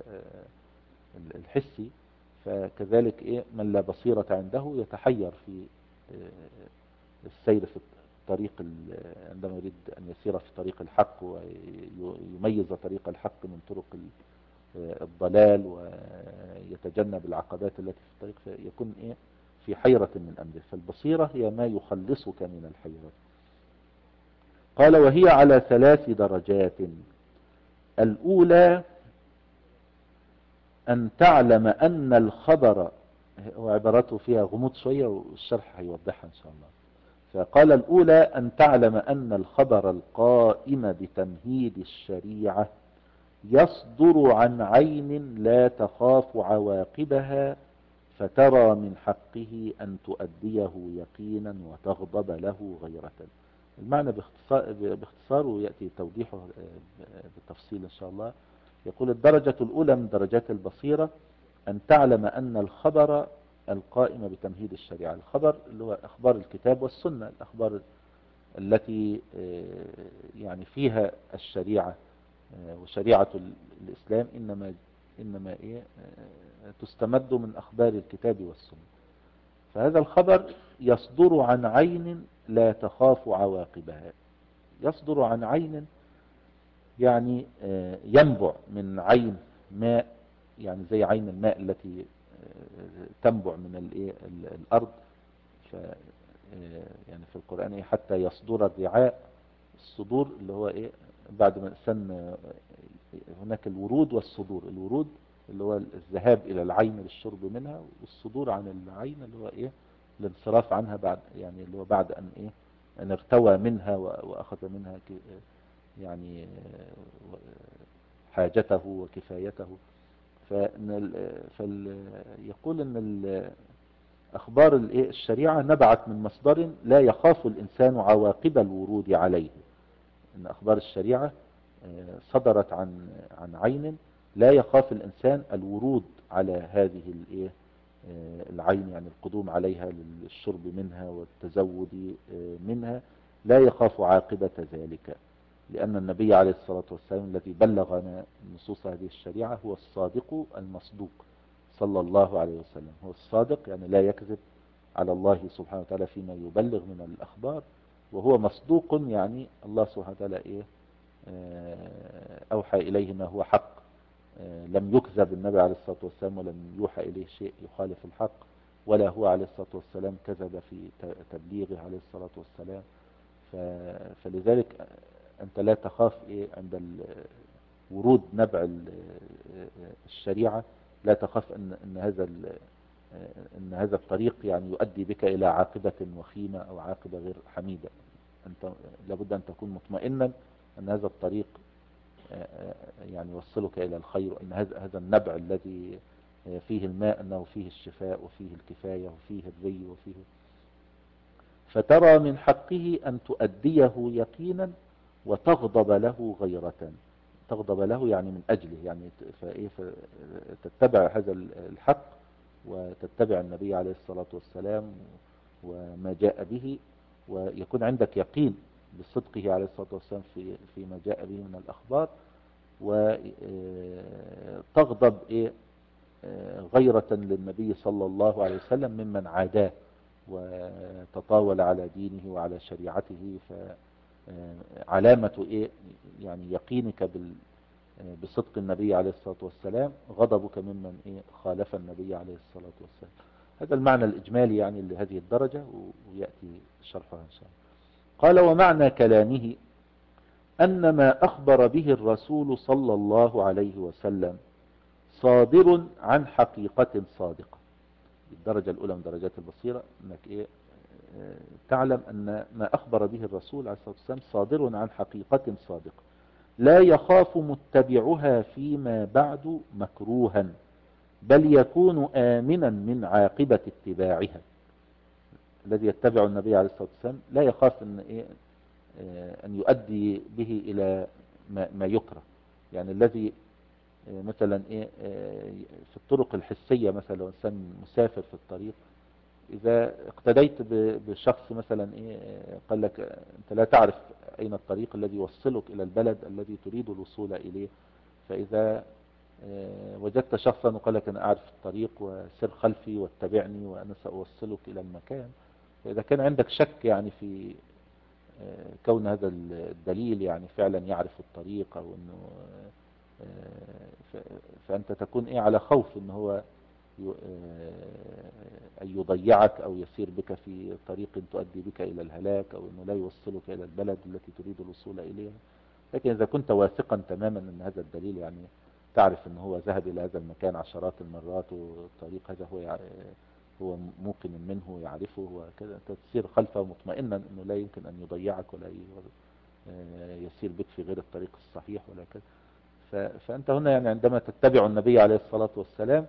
A: الحسي، فكذلك إيه من لا بصيرة عنده يتحير في السير في الطريق عندما يريد أن يسير في طريق الحق ويميز طريق الحق من طرق الضلال ويتجنب العقبات التي في الطريق، فيكون إيه في حيرة من أمره. فالبصيرة هي ما يخلصك من الحيرة. قال وهي على ثلاث درجات. الأولى أن تعلم أن الخبر، وعبارته فيها غموض شوية والشرح هيوضحها إن شاء الله. فقال الأولى أن تعلم أن الخبر القائم بتمهيد الشريعة يصدر عن عين لا تخاف عواقبها، فترى من حقه أن تؤديه يقينا وتغضب له غيرة. المعنى باختصار, باختصار ويأتي توضيحه بالتفصيل إن شاء الله. يقول الدرجة الأولى من درجات البصيرة أن تعلم أن الخبر القائم بتمهيد الشريعة، الخبر اللي هو أخبار الكتاب والسنة، الأخبار التي يعني فيها الشريعة وشريعة الإسلام إنما إنما إيه تستمد من أخبار الكتاب والسنة. فهذا الخبر يصدر عن عين لا تخاف عواقبها. يصدر عن عين يعني ينبع من عين ماء، يعني زي عين الماء التي تنبع من الأرض. ف يعني في القرآن إيه حتى يصدر الرعاء، الصدور اللي هو إيه بعد ما الإنسان هناك الورود والصدور. الورود اللي هو الذهاب إلى العين للشرب منها، والصدور عن العين اللي هو إيه الانصراف عنها بعد، يعني اللي هو بعد أن إيه أن ارتوى منها وأخذ منها يعني حاجته وكفايته. فيقول أن أخبار الشريعة نبعت من مصدر لا يخاف الإنسان عواقب الورود عليه. أن أخبار الشريعة صدرت عن عن عين لا يخاف الإنسان الورود على هذه العين، يعني القدوم عليها للشرب منها والتزود منها، لا يخاف عاقبة ذلك، لأن النبي عليه الصلاة والسلام الذي بلغنا نصوص هذه الشريعة هو الصادق المصدوق صلى الله عليه وسلم. هو الصادق يعني لا يكذب على الله سبحانه وتعالى فيما يبلغ من الأخبار، وهو مصدوق يعني الله سبحانه وتعالى إيه أوحى إليه ما هو حق لم يكذب النبي عليه الصلاة والسلام ولم يوحى إليه شيء يخالف الحق، ولا هو عليه الصلاة والسلام كذب في تبليغه عليه الصلاة والسلام. فلذلك أنت لا تخاف إيه عند ورود نبع الشريعة، لا تخاف أن أن هذا أن هذا الطريق يعني يؤدي بك إلى عاقبة وخيمة أو عاقبة غير حميدة. أنت لابد أن تكون مطمئنا أن هذا الطريق يعني يوصلك إلى الخير، وأن هذا هذا النبع الذي فيه الماء أنه فيه الشفاء وفيه الكفاية وفيه الري وفيه. فترى من حقه أن تؤديه يقينا وتغضب له غيرة. تغضب له يعني من أجله، يعني فتتبع هذا الحق وتتبع النبي عليه الصلاة والسلام وما جاء به، ويكون عندك يقين بصدقه عليه الصلاة والسلام في فيما جاء به من الأخبار، وتغضب إيه غيرة للنبي صلى الله عليه وسلم ممن عاداه وتطاول على دينه وعلى شريعته. فعلامة إيه يعني يقينك بال بصدق النبي عليه الصلاة والسلام غضبك ممن إيه خالف النبي عليه الصلاة والسلام. هذا المعنى الإجمالي يعني لهذه الدرجة، ويأتي شرحها إن شاء الله. قال: ومعنى كلامه أن ما أخبر به الرسول صلى الله عليه وسلم صادر عن حقيقة صادقة. الدرجة الأولى من درجات البصيرة أنك إيه تعلم أن ما أخبر به الرسول عليه الصلاة والسلام صادر عن حقيقة صادقة، لا يخاف متبعها فيما بعد مكروها، بل يكون آمنا من عاقبة اتباعها. الذي يتبع النبي عليه الصلاة والسلام لا يخاف أن, إيه أن يؤدي به إلى ما, ما يكره. يعني الذي مثلا إيه في الطرق الحسية، مثلا لو إنسان مسافر في الطريق، إذا اقتديت بشخص مثلا إيه قال لك أنت لا تعرف أين الطريق الذي يوصلك إلى البلد الذي تريد الوصول إليه، فإذا وجدت شخصا وقال لك أنا أعرف الطريق وسر خلفي واتبعني وأنا سأوصلك إلى المكان، فإذا كان عندك شك يعني في كون هذا الدليل يعني فعلا يعرف الطريق، أو أنه فأنت تكون إيه على خوف أنه هو أن يضيعك أو يسير بك في طريق تؤدي بك إلى الهلاك، أو أنه لا يوصلك إلى البلد التي تريد الوصول إليها. لكن إذا كنت واثقا تماما أن هذا الدليل يعني تعرف أنه هو ذهب إلى هذا المكان عشرات المرات، والطريق هذا هو هو موقن منه يعرفه وكذا، تسير خلفه مطمئنا أنه لا يمكن أن يضيعك ولا يسير بك في غير الطريق الصحيح ولا كذا. فأنت هنا يعني عندما تتبع النبي عليه الصلاة والسلام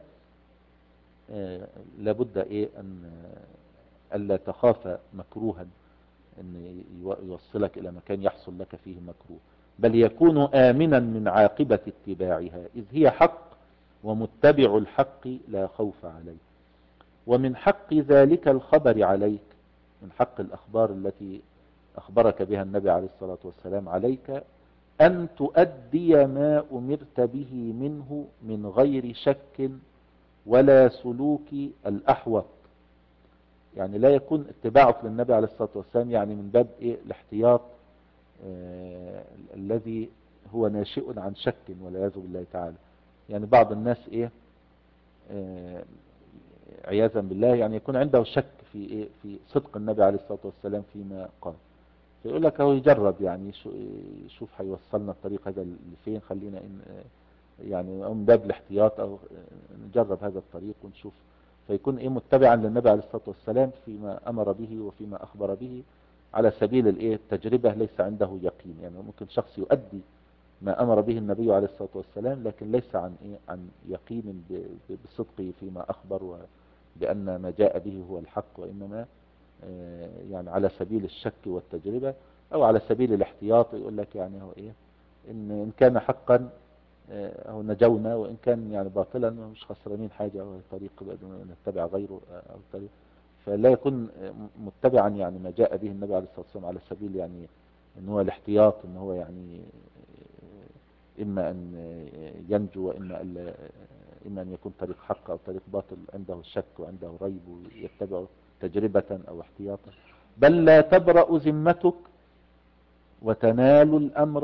A: لابد إيه أن ألا تخاف مكروها أن يوصلك إلى مكان يحصل لك فيه مكروه، بل يكون آمنا من عاقبة اتباعها، إذ هي حق ومتبع الحق لا خوف عليه. ومن حق ذلك الخبر عليك، من حق الأخبار التي أخبرك بها النبي عليه الصلاة والسلام عليك، أن تؤدي ما أمرت به منه من غير شك ولا سلوك الأحوط. يعني لا يكون اتباعك للنبي عليه الصلاة والسلام يعني من باب إيه الاحتياط آه الذي هو ناشئ عن شك والعياذ بالله تعالى. يعني بعض الناس إيه آه عياذا بالله يعني يكون عنده شك في إيه في صدق النبي عليه الصلاة والسلام فيما قال، فيقول لك هو يجرب يعني شوف هيوصلنا الطريق هذا لفين، خلينا إن يعني من باب الاحتياط أو نجرب هذا الطريق ونشوف، فيكون إيه متبعا للنبي عليه الصلاة والسلام فيما أمر به وفيما أخبر به على سبيل الإيه التجربة، ليس عنده يقين. يعني ممكن شخص يؤدي ما أمر به النبي عليه الصلاة والسلام لكن ليس عن إيه عن يقين بصدقه فيما أخبر وبأن ما جاء به هو الحق، وإنما يعني على سبيل الشك والتجربة أو على سبيل الاحتياط. يقول لك يعني هو إيه إن, إن كان حقا أو نجونا، وإن كان يعني باطلا مش خسرانين حاجة، أو طريق نتبع غيره أو طريق. فلا يكون متبعا يعني ما جاء به النبي عليه الصلاة والسلام على سبيل يعني إن هو الاحتياط، إن هو يعني إما أن ينجو وإما أن إما أن يكون طريق حق أو طريق باطل، عنده شك وعنده ريب ويتبعه تجربة أو احتياطا. بل لا تبرأ ذمتك وتنال الأمر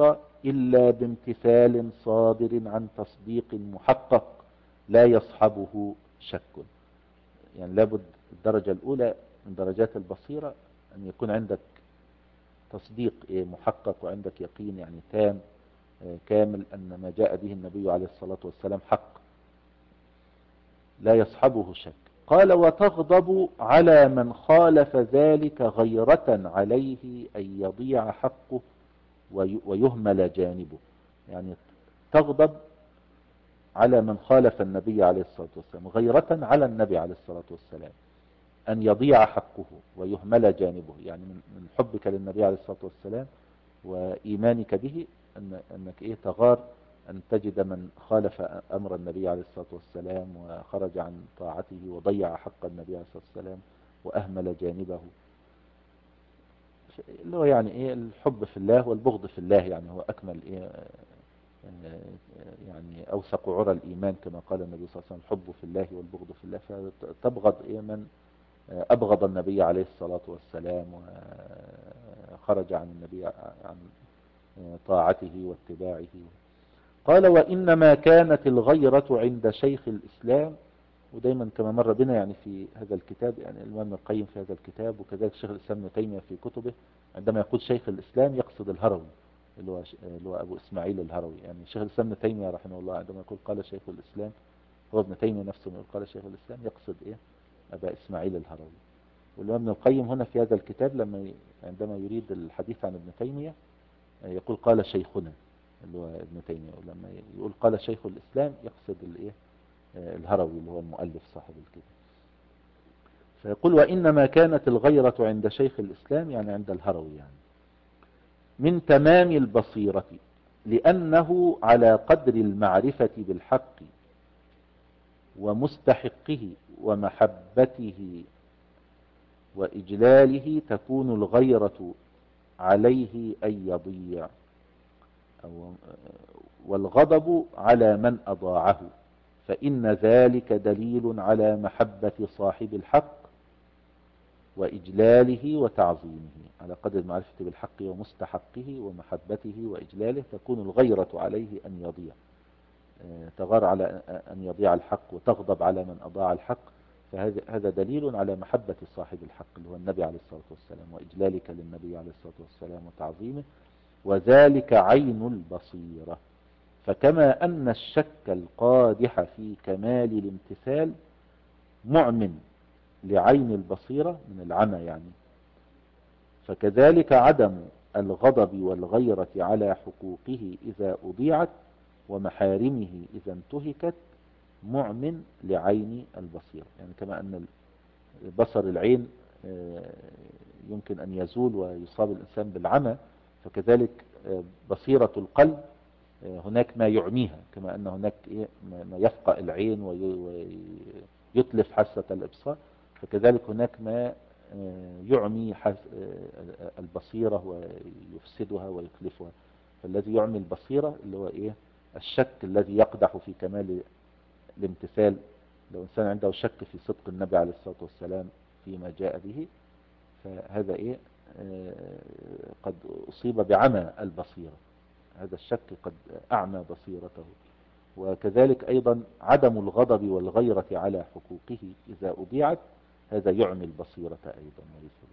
A: إلا بامتثال صادر عن تصديق محقق لا يصحبه شك. يعني لابد الدرجة الأولى من درجات البصيرة أن يكون عندك تصديق محقق، وعندك يقين يعني تام كامل أن ما جاء به النبي عليه الصلاة والسلام حق لا يصحبه شك. قال وتغضب على من خالف ذلك غيرة عليه أن يضيع حقه ويهمل جانبه. يعني تغضب على من خالف النبي عليه الصلاة والسلام غيرة على النبي عليه الصلاة والسلام أن يضيع حقه ويهمل جانبه، يعني من حبك للنبي عليه الصلاة والسلام وإيمانك به أن أنك إيه تغار أن تجد من خالف أمر النبي عليه الصلاة والسلام وخرج عن طاعته وضيع حق النبي عليه الصلاة والسلام وأهمل جانبه، اللي هو يعني إيه الحب في الله والبغض في الله. يعني هو أكمل إيه يعني أوثق عرى الإيمان كما قال النبي صلى الله عليه وسلم الحب في الله والبغض في الله. فتبغض إيه من أبغض النبي عليه الصلاة والسلام وخرج عن النبي عن طاعته واتباعه. قال وإنما كانت الغيرة عند شيخ الإسلام، ودايما كما مر بنا يعني في هذا الكتاب، يعني الإمام ابن القيم في هذا الكتاب وكذلك شيخ الإسلام ابن تيمية في كتبه، عندما يقول شيخ الإسلام يقصد الهروي اللي هو اللي هو أبو إسماعيل الهروي. يعني شيخ الإسلام ابن تيمية رحمه الله عندما يقول قال شيخ الإسلام، هو ابن تيمية نفسه يقول قال شيخ الإسلام يقصد إيه أبا إسماعيل الهروي. والإمام ابن القيم هنا في هذا الكتاب لما عندما يريد الحديث عن ابن تيمية يقول قال شيخنا اللي هو ابن تيمية، ولما يقول قال شيخ الإسلام يقصد الايه الهروي اللي هو المؤلف صاحب الكتاب. فيقول وإنما كانت الغيرة عند شيخ الإسلام يعني عند الهروي يعني من تمام البصيرة، لأنه على قدر المعرفة بالحق ومستحقه ومحبته وإجلاله تكون الغيرة عليه أن يضيع، والغضب على من أضاعه، فإن ذلك دليل على محبة صاحب الحق وإجلاله وتعظيمه. على قدر المعرفة بالحق ومستحقه ومحبته وإجلاله تكون الغيرة عليه أن يضيع، تغار على أن يضيع الحق وتغضب على من أضاع الحق، فهذا هذا دليل على محبة صاحب الحق اللي هو النبي عليه الصلاة والسلام وإجلالك للنبي عليه الصلاة والسلام وتعظيمه، وذلك عين البصيرة. فكما أن الشك القادح في كمال الامتثال معمن لعين البصيرة من العمى يعني، فكذلك عدم الغضب والغيرة على حقوقه إذا أضيعت ومحارمه إذا انتهكت معمن لعين البصيرة. يعني كما أن بصر العين يمكن أن يزول ويصاب الإنسان بالعمى، فكذلك بصيرة القلب هناك ما يعميها، كما أن هناك ما يفقأ العين ويتلف حاسة الإبصار، فكذلك هناك ما يعمي البصيرة ويفسدها ويتلفها. فالذي يعمي البصيرة اللي هو إيه الشك الذي يقدح في كمال الامتثال. لو إنسان عنده شك في صدق النبي عليه الصلاة والسلام فيما جاء به، فهذا إيه قد أصيب بعمى البصيرة، هذا الشك قد أعمى بصيرته. وكذلك أيضا عدم الغضب والغيرة على حقوقه إذا أضيعت هذا يعمي البصيرة أيضا.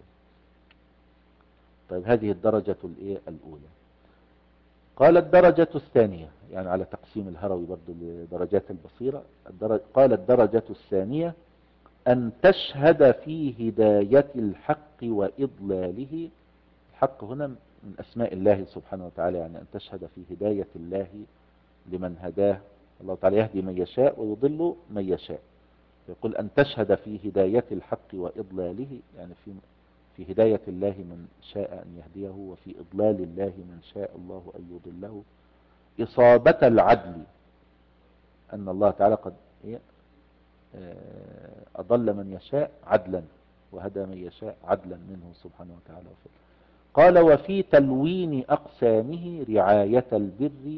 A: طيب هذه الدرجة الأولى. قال الدرجة الثانية، يعني على تقسيم الهروي برضو لدرجات البصيرة، قال الدرجة الثانية أن تشهد في هداية الحق وإضلاله. الحق هنا من أسماء الله سبحانه وتعالى، يعني أن تشهد في هداية الله لمن هداه. الله تعالى يهدي من يشاء ويضل من يشاء، يقول أن تشهد في هداية الحق وإضلاله، يعني في في هداية الله من شاء أن يهديه، وفي إضلال الله من شاء الله أن يضله. إصابة العدل، أن الله تعالى قد أضل من يشاء عدلا وهدى من يشاء عدلا منه سبحانه وتعالى. قال وفي تلوين أقسامه رعاية البر،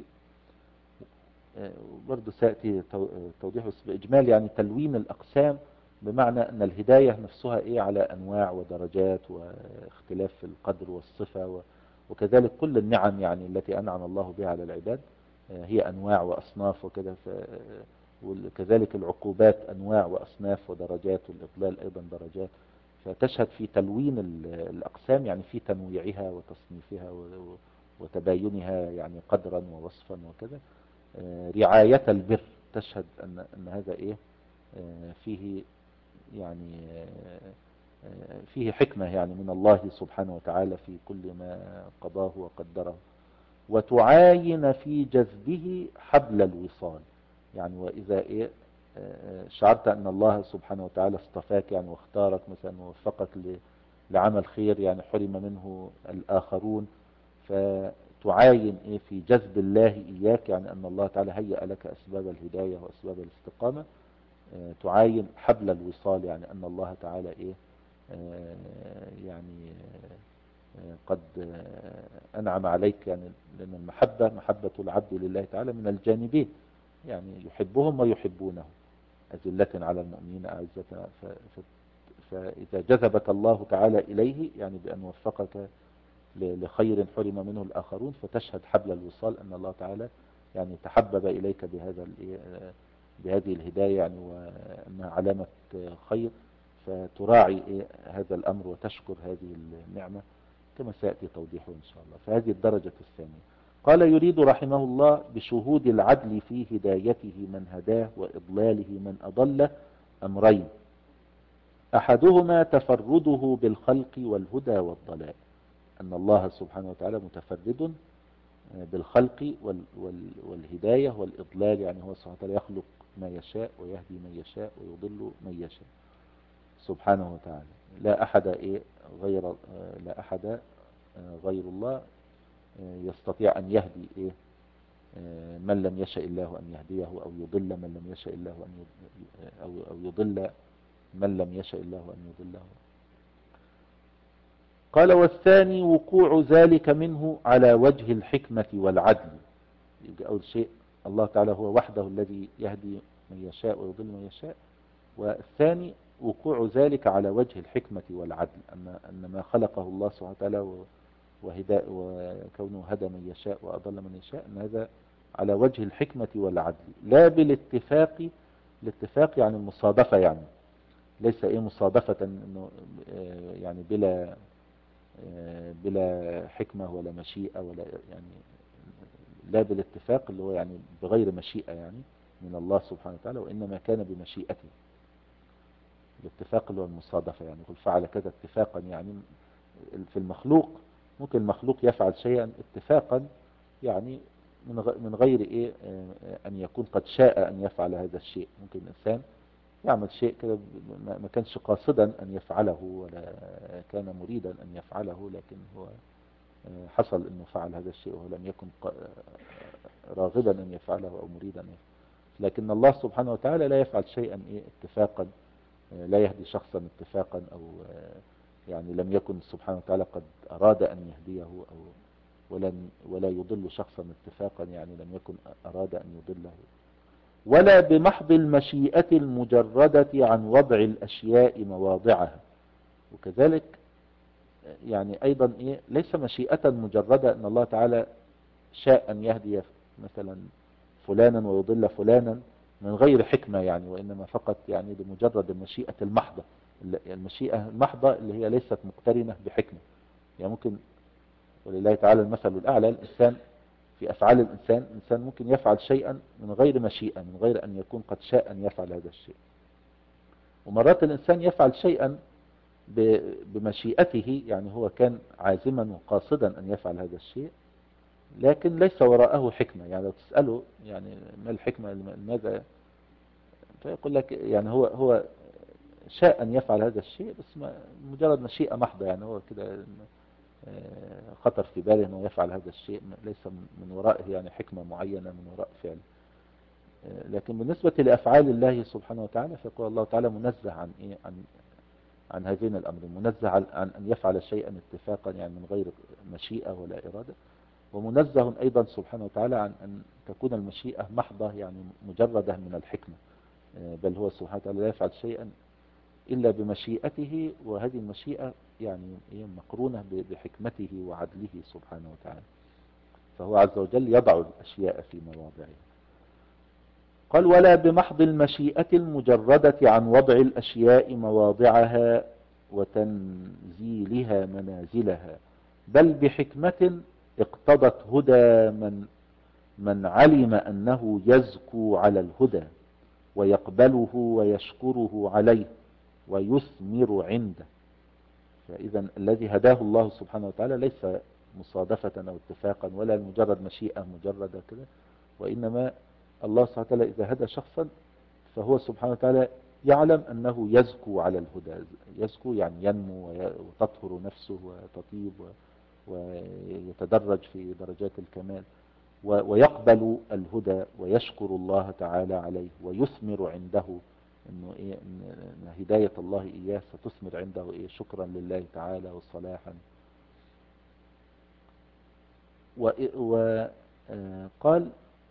A: برضو سيأتي توضيح بإجمال، يعني تلوين الأقسام بمعنى أن الهداية نفسها إيه على أنواع ودرجات واختلاف في القدر والصفة وكذلك كل النعم يعني التي أنعم الله بها على العباد هي أنواع وأصناف وكذا. وكذلك العقوبات أنواع وأصناف ودرجات، والإضلال أيضا درجات. فتشهد في تلوين الأقسام يعني في تنويعها وتصنيفها وتباينها يعني قدرا ووصفا وكذا. رعاية البر تشهد أن, أن هذا إيه فيه يعني فيه حكمة يعني من الله سبحانه وتعالى في كل ما قضاه وقدره. وتعاين في جذبه حبل الوصال، يعني وإذا إيه شعرت أن الله سبحانه وتعالى اصطفاك يعني واختارك مثلا ووفقك لعمل خير يعني حرم منه الآخرون، فتعاين إيه في جذب الله إياك، يعني أن الله تعالى هيأ لك أسباب الهداية وأسباب الاستقامة. تعاين حبل الوصال، يعني أن الله تعالى إيه يعني قد أنعم عليك، يعني لأن المحبة محبة العبد لله تعالى من الجانبين، يعني يحبهم ويحبونه، أذلة على المؤمنين أعزة. فإذا جذبك الله تعالى إليه يعني بأن وفقك لخير حرم منه الآخرون، فتشهد حبل الوصال أن الله تعالى يعني تحبب إليك بهذا بهذه الهداية يعني وأنها علامة خير، فتراعي هذا الأمر وتشكر هذه النعمة كما سيأتي توضيحه إن شاء الله. فهذه الدرجة الثانية. قال يريد رحمه الله بشهود العدل في هدايته من هداه وإضلاله من أضله أمرين: أحدهما تفرده بالخلق والهدى والضلال، أن الله سبحانه وتعالى متفرد بالخلق والهداية والإضلال، يعني هو سبحانه وتعالى يخلق ما يشاء ويهدي من يشاء ويضل من يشاء سبحانه وتعالى. لا أحد إيه غير لا أحد غير الله يستطيع أن يهدي إيه من لم يشاء الله أن يهديه، أو يضل من لم يشاء الله أن أو أو يضل من لم يشاء الله أن يضله. قال والثاني وقوع ذلك منه على وجه الحكمة والعدل. يبقى أول شيء الله تعالى هو وحده الذي يهدي من يشاء ويضل من يشاء، والثاني وقوع ذلك على وجه الحكمة والعدل، أن أن ما خلقه الله سبحانه وتعالى وهداء وكونه هدى من يشاء وأضل من يشاء، أن هذا على وجه الحكمة والعدل لا بالاتفاق. الاتفاق يعني المصادفة، يعني ليس ايه مصادفة انه يعني بلا بلا حكمة ولا مشيئة ولا يعني لا بالاتفاق اللي هو يعني بغير مشيئة يعني من الله سبحانه وتعالى، وإنما كان بمشيئته. الاتفاق اللي هو المصادفة، يعني يقول فعل كذا اتفاقا، يعني في المخلوق ممكن المخلوق يفعل شيئا اتفاقا يعني من غير ايه ان يكون قد شاء ان يفعل هذا الشيء. ممكن الانسان يعمل شيء كده ما كانش قاصدا ان يفعله ولا كان مريدا ان يفعله، لكن هو حصل انه فعل هذا الشيء وهو لم يكن راغبا ان يفعله او مريدا أن يفعله. لكن الله سبحانه وتعالى لا يفعل شيئا ايه اتفاقا، لا يهدي شخصا اتفاقا، او يعني لم يكن سبحانه وتعالى قد اراد ان يهديه، او ولن ولا يضل شخصا اتفاقا، يعني لم يكن اراد ان يضله، ولا بمحض المشيئة المجردة عن وضع الاشياء مواضعها. وكذلك يعني ايضا ايه ليس مشيئة مجردة ان الله تعالى شاء ان يهدي مثلا فلانا ويضل فلانا من غير حكمة يعني، وإنما فقط يعني بمجرد المشيئة المحضة. المشيئة المحضة اللي هي ليست مقترنة بحكمة. يعني ممكن ولله تعالى المثل الأعلى، الإنسان في أفعال الإنسان الإنسان ممكن يفعل شيئا من غير مشيئة، من غير أن يكون قد شاء أن يفعل هذا الشيء. ومرات الإنسان يفعل شيئا بمشيئته، يعني هو كان عازما وقاصدا أن يفعل هذا الشيء، لكن ليس وراءه حكمة. يعني لو تسأله يعني ما الحكمة لماذا، فيقول لك يعني هو هو شاء أن يفعل هذا الشيء، بس ما مجرد مشيئة محضة، يعني هو كده خطر في باله أنه يفعل هذا الشيء، ليس من ورائه يعني حكمة معينة من وراء فعل. لكن بالنسبة لأفعال الله سبحانه وتعالى فيقول الله تعالى منزه عن إيه عن عن هذين الأمر، منزه عن أن يفعل شيئا اتفاقا يعني من غير مشيئة ولا إرادة، ومنزه أيضا سبحانه وتعالى عن أن تكون المشيئة محضة يعني مجردة من الحكمة، بل هو سبحانه وتعالى لا يفعل شيئا إلا بمشيئته، وهذه المشيئة يعني هي مقرونة بحكمته وعدله سبحانه وتعالى. فهو عز وجل يضع الأشياء في مواضعها. قال ولا بمحض المشيئة المجردة عن وضع الأشياء مواضعها وتنزيلها منازلها، بل بحكمة اقتضت هدى من من علم أنه يزكو على الهدى ويقبله ويشكره عليه ويثمر عنده. فإذا الذي هداه الله سبحانه وتعالى ليس مصادفة أو اتفاقا ولا مجرد مشيئة مجردة كده، وإنما الله سبحانه وتعالى إذا هدى شخصا فهو سبحانه وتعالى يعلم أنه يزكو على الهدى. يزكو يعني ينمو وتطهر نفسه وتطيب ويتدرج في درجات الكمال، ويقبل الهدى ويشكر الله تعالى عليه ويثمر عنده انه ايه ان هداية الله اياه ستثمر عنده ايه شكرا لله تعالى وصلاحا. وقال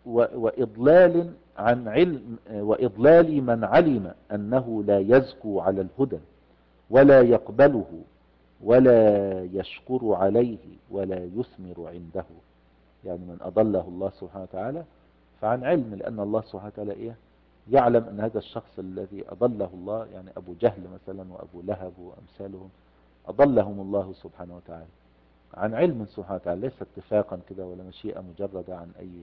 A: وإضلال عن علم وإضلال من علم أنه لا يزكو على الهدى ولا يقبله ولا يشكر عليه ولا يثمر عنده. يعني من أضله الله سبحانه وتعالى فعن علم، لأن الله سبحانه وتعالى إيه يعلم أن هذا الشخص الذي أضله الله، يعني أبو جهل مثلا وأبو لهب وأمثالهم أضلهم الله سبحانه وتعالى عن علم سبحانه وتعالى، ليس اتفاقا كده ولا مشيئة مجردة عن أي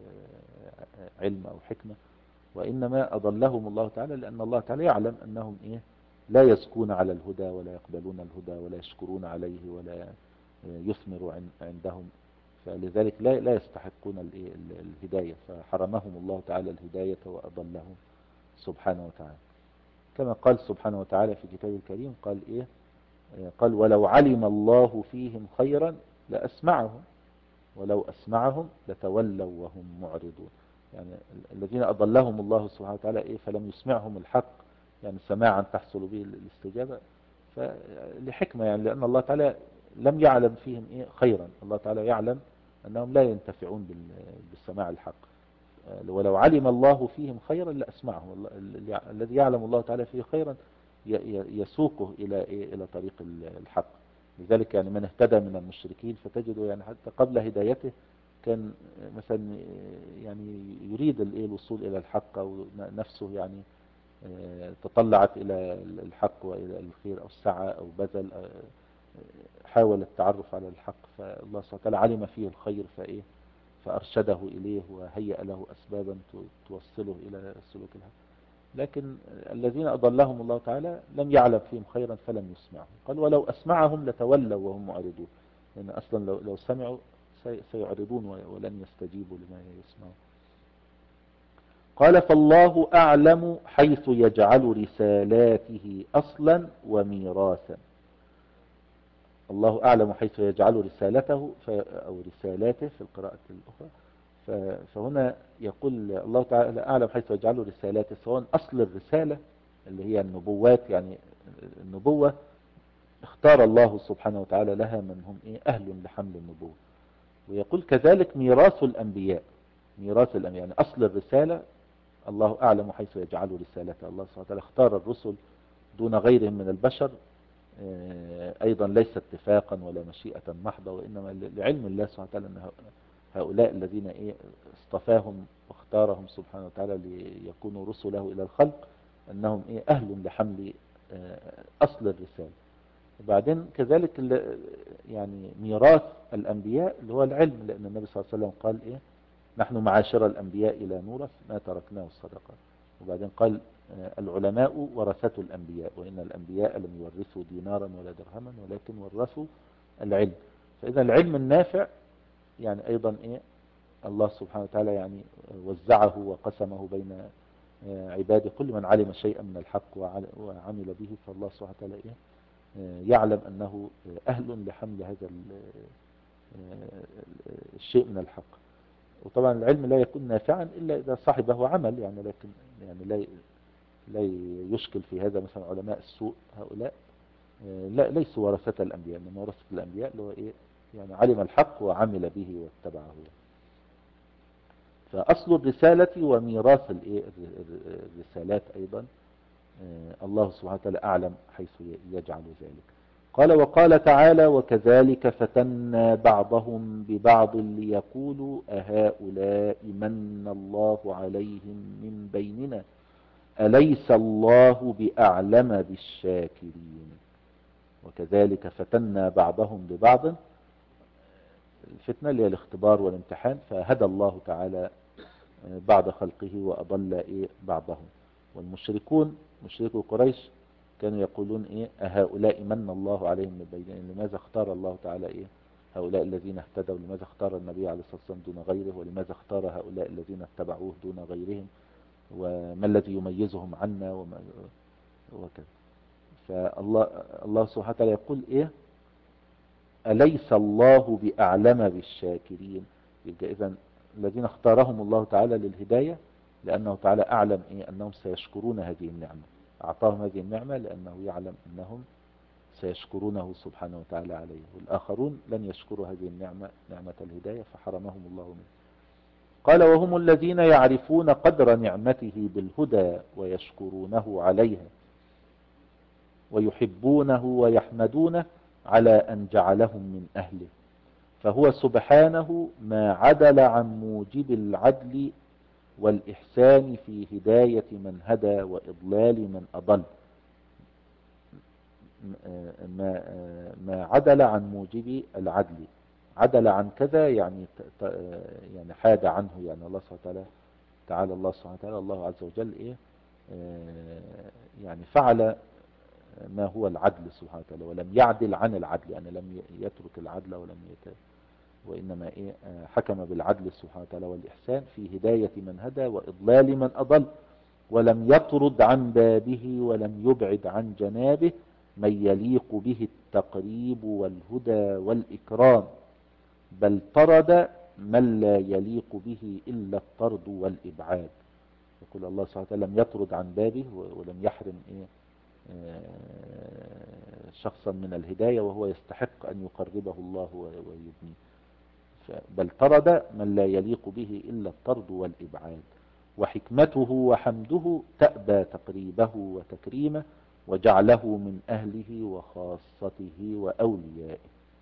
A: علم أو حكمة، وإنما أضلهم الله تعالى لأن الله تعالى يعلم أنهم إيه لا يزكون على الهدى ولا يقبلون الهدى ولا يشكرون عليه ولا يثمر عندهم، فلذلك لا لا يستحقون الهداية، فحرمهم الله تعالى الهداية وأضلهم سبحانه وتعالى. كما قال سبحانه وتعالى في كتابه الكريم قال إيه قال ولو علم الله فيهم خيرا لأسمعهم ولو أسمعهم لتولوا وهم معرضون. يعني الذين أضلهم الله سبحانه وتعالى إيه فلم يسمعهم الحق، يعني سماعا تحصل به الاستجابة فلحكمة، يعني لأن الله تعالى لم يعلم فيهم إيه خيرا، الله تعالى يعلم أنهم لا ينتفعون بالسماع الحق. ولو علم الله فيهم خيرا لأسمعهم، الذي يعلم الله تعالى فيه خيرا يسوقه إلى إيه إلى طريق الحق. لذلك يعني من اهتدى من المشركين فتجده يعني حتى قبل هدايته كان مثلا يعني يريد الوصول إلى الحق أو نفسه يعني تطلعت إلى الحق وإلى الخير أو السعة أو بذل حاول التعرف على الحق، فالله سبحانه وتعالى علم فيه الخير فإيه فأرشده إليه وهيأ له أسبابا توصله إلى سلوك الحق. لكن الذين أضلهم الله تعالى لم يعلم فيهم خيرا فلم يسمعهم. قال ولو أسمعهم لتولوا وهم معرضون، لأن يعني أصلا لو, لو سمعوا سيعرضون ولن يستجيبوا لما يسمعون. قال فالله أعلم حيث يجعل رسالاته أصلا وميراثا. الله أعلم حيث يجعل رسالته أو رسالاته في القراءة الأخرى، فهنا يقول الله تعالى أعلم حيث يجعل رسالاته، سواء أصل الرسالة اللي هي النبوات، يعني النبوة اختار الله سبحانه وتعالى لها من هم إيه أهل لحمل النبوة. ويقول كذلك ميراث الأنبياء، ميراث الأنبياء يعني أصل الرسالة الله أعلم حيث يجعل رسالته، الله سبحانه وتعالى اختار الرسل دون غيرهم من البشر أيضا ليس اتفاقا ولا مشيئة محضة، وإنما لعلم الله سبحانه وتعالى أن هؤلاء الذين إيه اصطفاهم واختارهم سبحانه وتعالى ليكونوا رسله إلى الخلق أنهم إيه أهل لحمل أصل الرسالة. وبعدين كذلك يعني ميراث الأنبياء اللي هو العلم، لأن النبي صلى الله عليه وسلم قال إيه نحن معاشر الأنبياء لا نورث ما تركناه الصدقة. وبعدين قال العلماء ورثة الأنبياء وإن الأنبياء لم يورثوا دينارا ولا درهما ولكن ورثوا العلم. فإذا العلم النافع يعني أيضا إيه الله سبحانه وتعالى يعني وزعه وقسمه بين عباده، كل من علم شيئا من الحق وعمل به فالله سبحانه وتعالى إيه يعلم أنه أهل لحمل هذا الشيء من الحق. وطبعا العلم لا يكون نافعا إلا إذا صاحبه عمل، يعني لكن يعني لا لا يشكل في هذا مثلا علماء السوء هؤلاء لا ليسوا ورثة الأنبياء، إنما ورثة الأنبياء اللي هو إيه يعني علم الحق وعمل به واتبعه. فأصل الرسالة وميراث الرسالات أيضا الله سبحانه وتعالى أعلم حيث يجعل ذلك. قال وقال تعالى وكذلك فتنا بعضهم ببعض ليقولوا أهؤلاء من الله عليهم من بيننا أليس الله بأعلم بالشاكرين. وكذلك فتنا بعضهم ببعض، الفتنة اللي هي الاختبار والامتحان، فهدى الله تعالى بعض خلقه وأضل إيه بعضهم. والمشركون مشركو قريش كانوا يقولون إيه أهؤلاء من الله عليهم من بيننا. لماذا اختار الله تعالى إيه هؤلاء الذين اهتدوا؟ لماذا اختار النبي عليه الصلاة والسلام دون غيره؟ ولماذا اختار هؤلاء الذين اتبعوه دون غيرهم؟ وما الذي يميزهم عنا وما وكذا. فالله الله سبحانه وتعالى يقول إيه أليس الله بأعلم بالشاكرين. يبقى إذن الذين اختارهم الله تعالى للهداية لأنه تعالى أعلم إيه أنهم سيشكرون هذه النعمة، أعطاهم هذه النعمة لأنه يعلم أنهم سيشكرونه سبحانه وتعالى عليه، والآخرون لن يشكروا هذه النعمة نعمة الهداية فحرمهم الله منه. قال وهم الذين يعرفون قدر نعمته بالهدى ويشكرونه عليها ويحبونه ويحمدونه على أن جعلهم من أهله، فهو سبحانه ما عدل عن موجب العدل والإحسان في هداية من هدى وإضلال من أضل. ما, ما عدل عن موجب العدل، عدل عن كذا يعني يعني حاد عنه، يعني الله سبحانه وتعالى تعالى الله سبحانه وتعالى الله عز وجل إيه يعني فعل ما هو العدل سبحانه وتعالى ولم يعدل عن العدل، يعني لم يترك العدل ولم يترك، وإنما إيه حكم بالعدل سبحانه وتعالى والإحسان في هداية من هدى وإضلال من أضل، ولم يطرد عن بابه ولم يبعد عن جنابه من يليق به التقريب والهدى والإكرام، بل طرد من لا يليق به إلا الطرد والإبعاد. يقول الله سبحانه وتعالى لم يطرد عن بابه ولم يحرم إيه شخصا من الهداية وهو يستحق أن يقربه الله ويبنيه، بل طرد من لا يليق به إلا الطرد والإبعاد. وحكمته وحمده تأبى تقريبه وتكريمه وجعله من أهله وخاصته وأوليائه.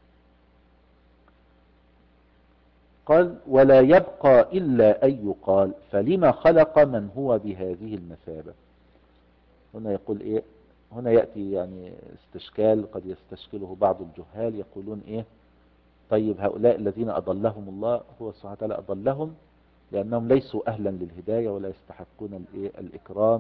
A: قال ولا يبقى إلا أن يقال فلما خلق من هو بهذه المثابة. هنا يقول إيه هنا يأتي يعني استشكال قد يستشكله بعض الجهال، يقولون إيه طيب هؤلاء الذين أضلهم الله هو سبحانه وتعالى أضلهم لأنهم ليسوا أهلا للهداية ولا يستحقون الإكرام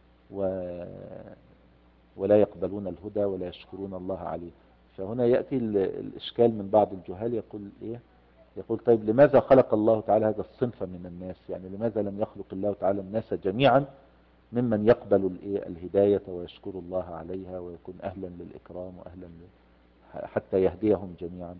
A: ولا يقبلون الهدى ولا يشكرون الله عليه. فهنا يأتي الإشكال من بعض الجهال، يقول إيه يقول طيب لماذا خلق الله تعالى هذا الصنف من الناس؟ يعني لماذا لم يخلق الله تعالى الناس جميعا ممن يقبل الهداية ويشكر الله عليها ويكون أهلا للإكرام وأهلا حتى يهديهم جميعا؟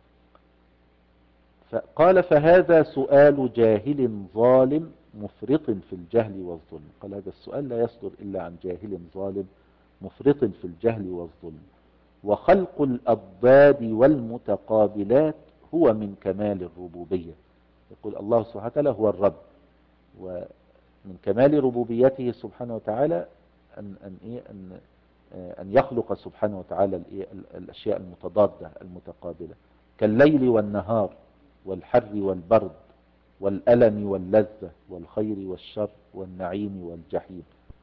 A: فقال فهذا سؤال جاهل ظالم مفرط في الجهل والظلم. قال هذا السؤال لا يصدر إلا عن جاهل ظالم مفرط في الجهل والظلم. وخلق الأضداد والمتقابلات هو من كمال الربوبية. يقول الله سبحانه وتعالى هو الرب، ومن كمال ربوبيته سبحانه وتعالى أن, أن, إيه أن, أن يخلق سبحانه وتعالى الأشياء المتضادة المتقابلة كالليل والنهار والحر والبرد والألم واللذة والخير والشر والنعيم والجحيم.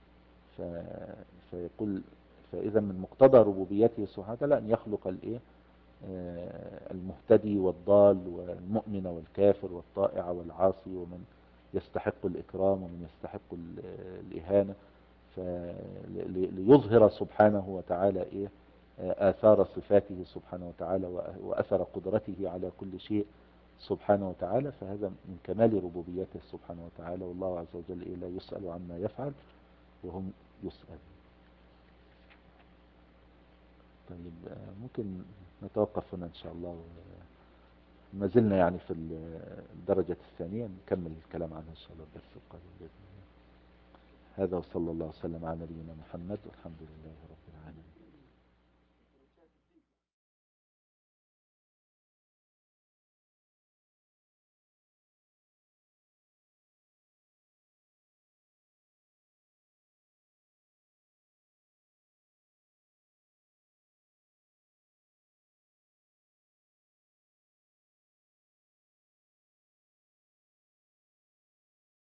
A: فيقول فإذا من مقتضى ربوبيته سبحانه وتعالى أن يخلق الإيه المهتدي والضال والمؤمن والكافر والطائع والعاصي ومن يستحق الإكرام ومن يستحق الإهانة، ليظهر سبحانه وتعالى إيه آثار صفاته سبحانه وتعالى وأثر قدرته على كل شيء سبحانه وتعالى. فهذا من كمال ربوبيته سبحانه وتعالى، والله عز وجل إيه لا يسأل عما يفعل وهم يسأل. طيب ممكن نتوقف هنا إن شاء الله، ما زلنا يعني في الدرجة الثانية نكمل الكلام عنها إن شاء الله الدرس القادم بإذن الله. هذا وصلى الله وسلم على نبينا محمد والحمد لله رب العالمين.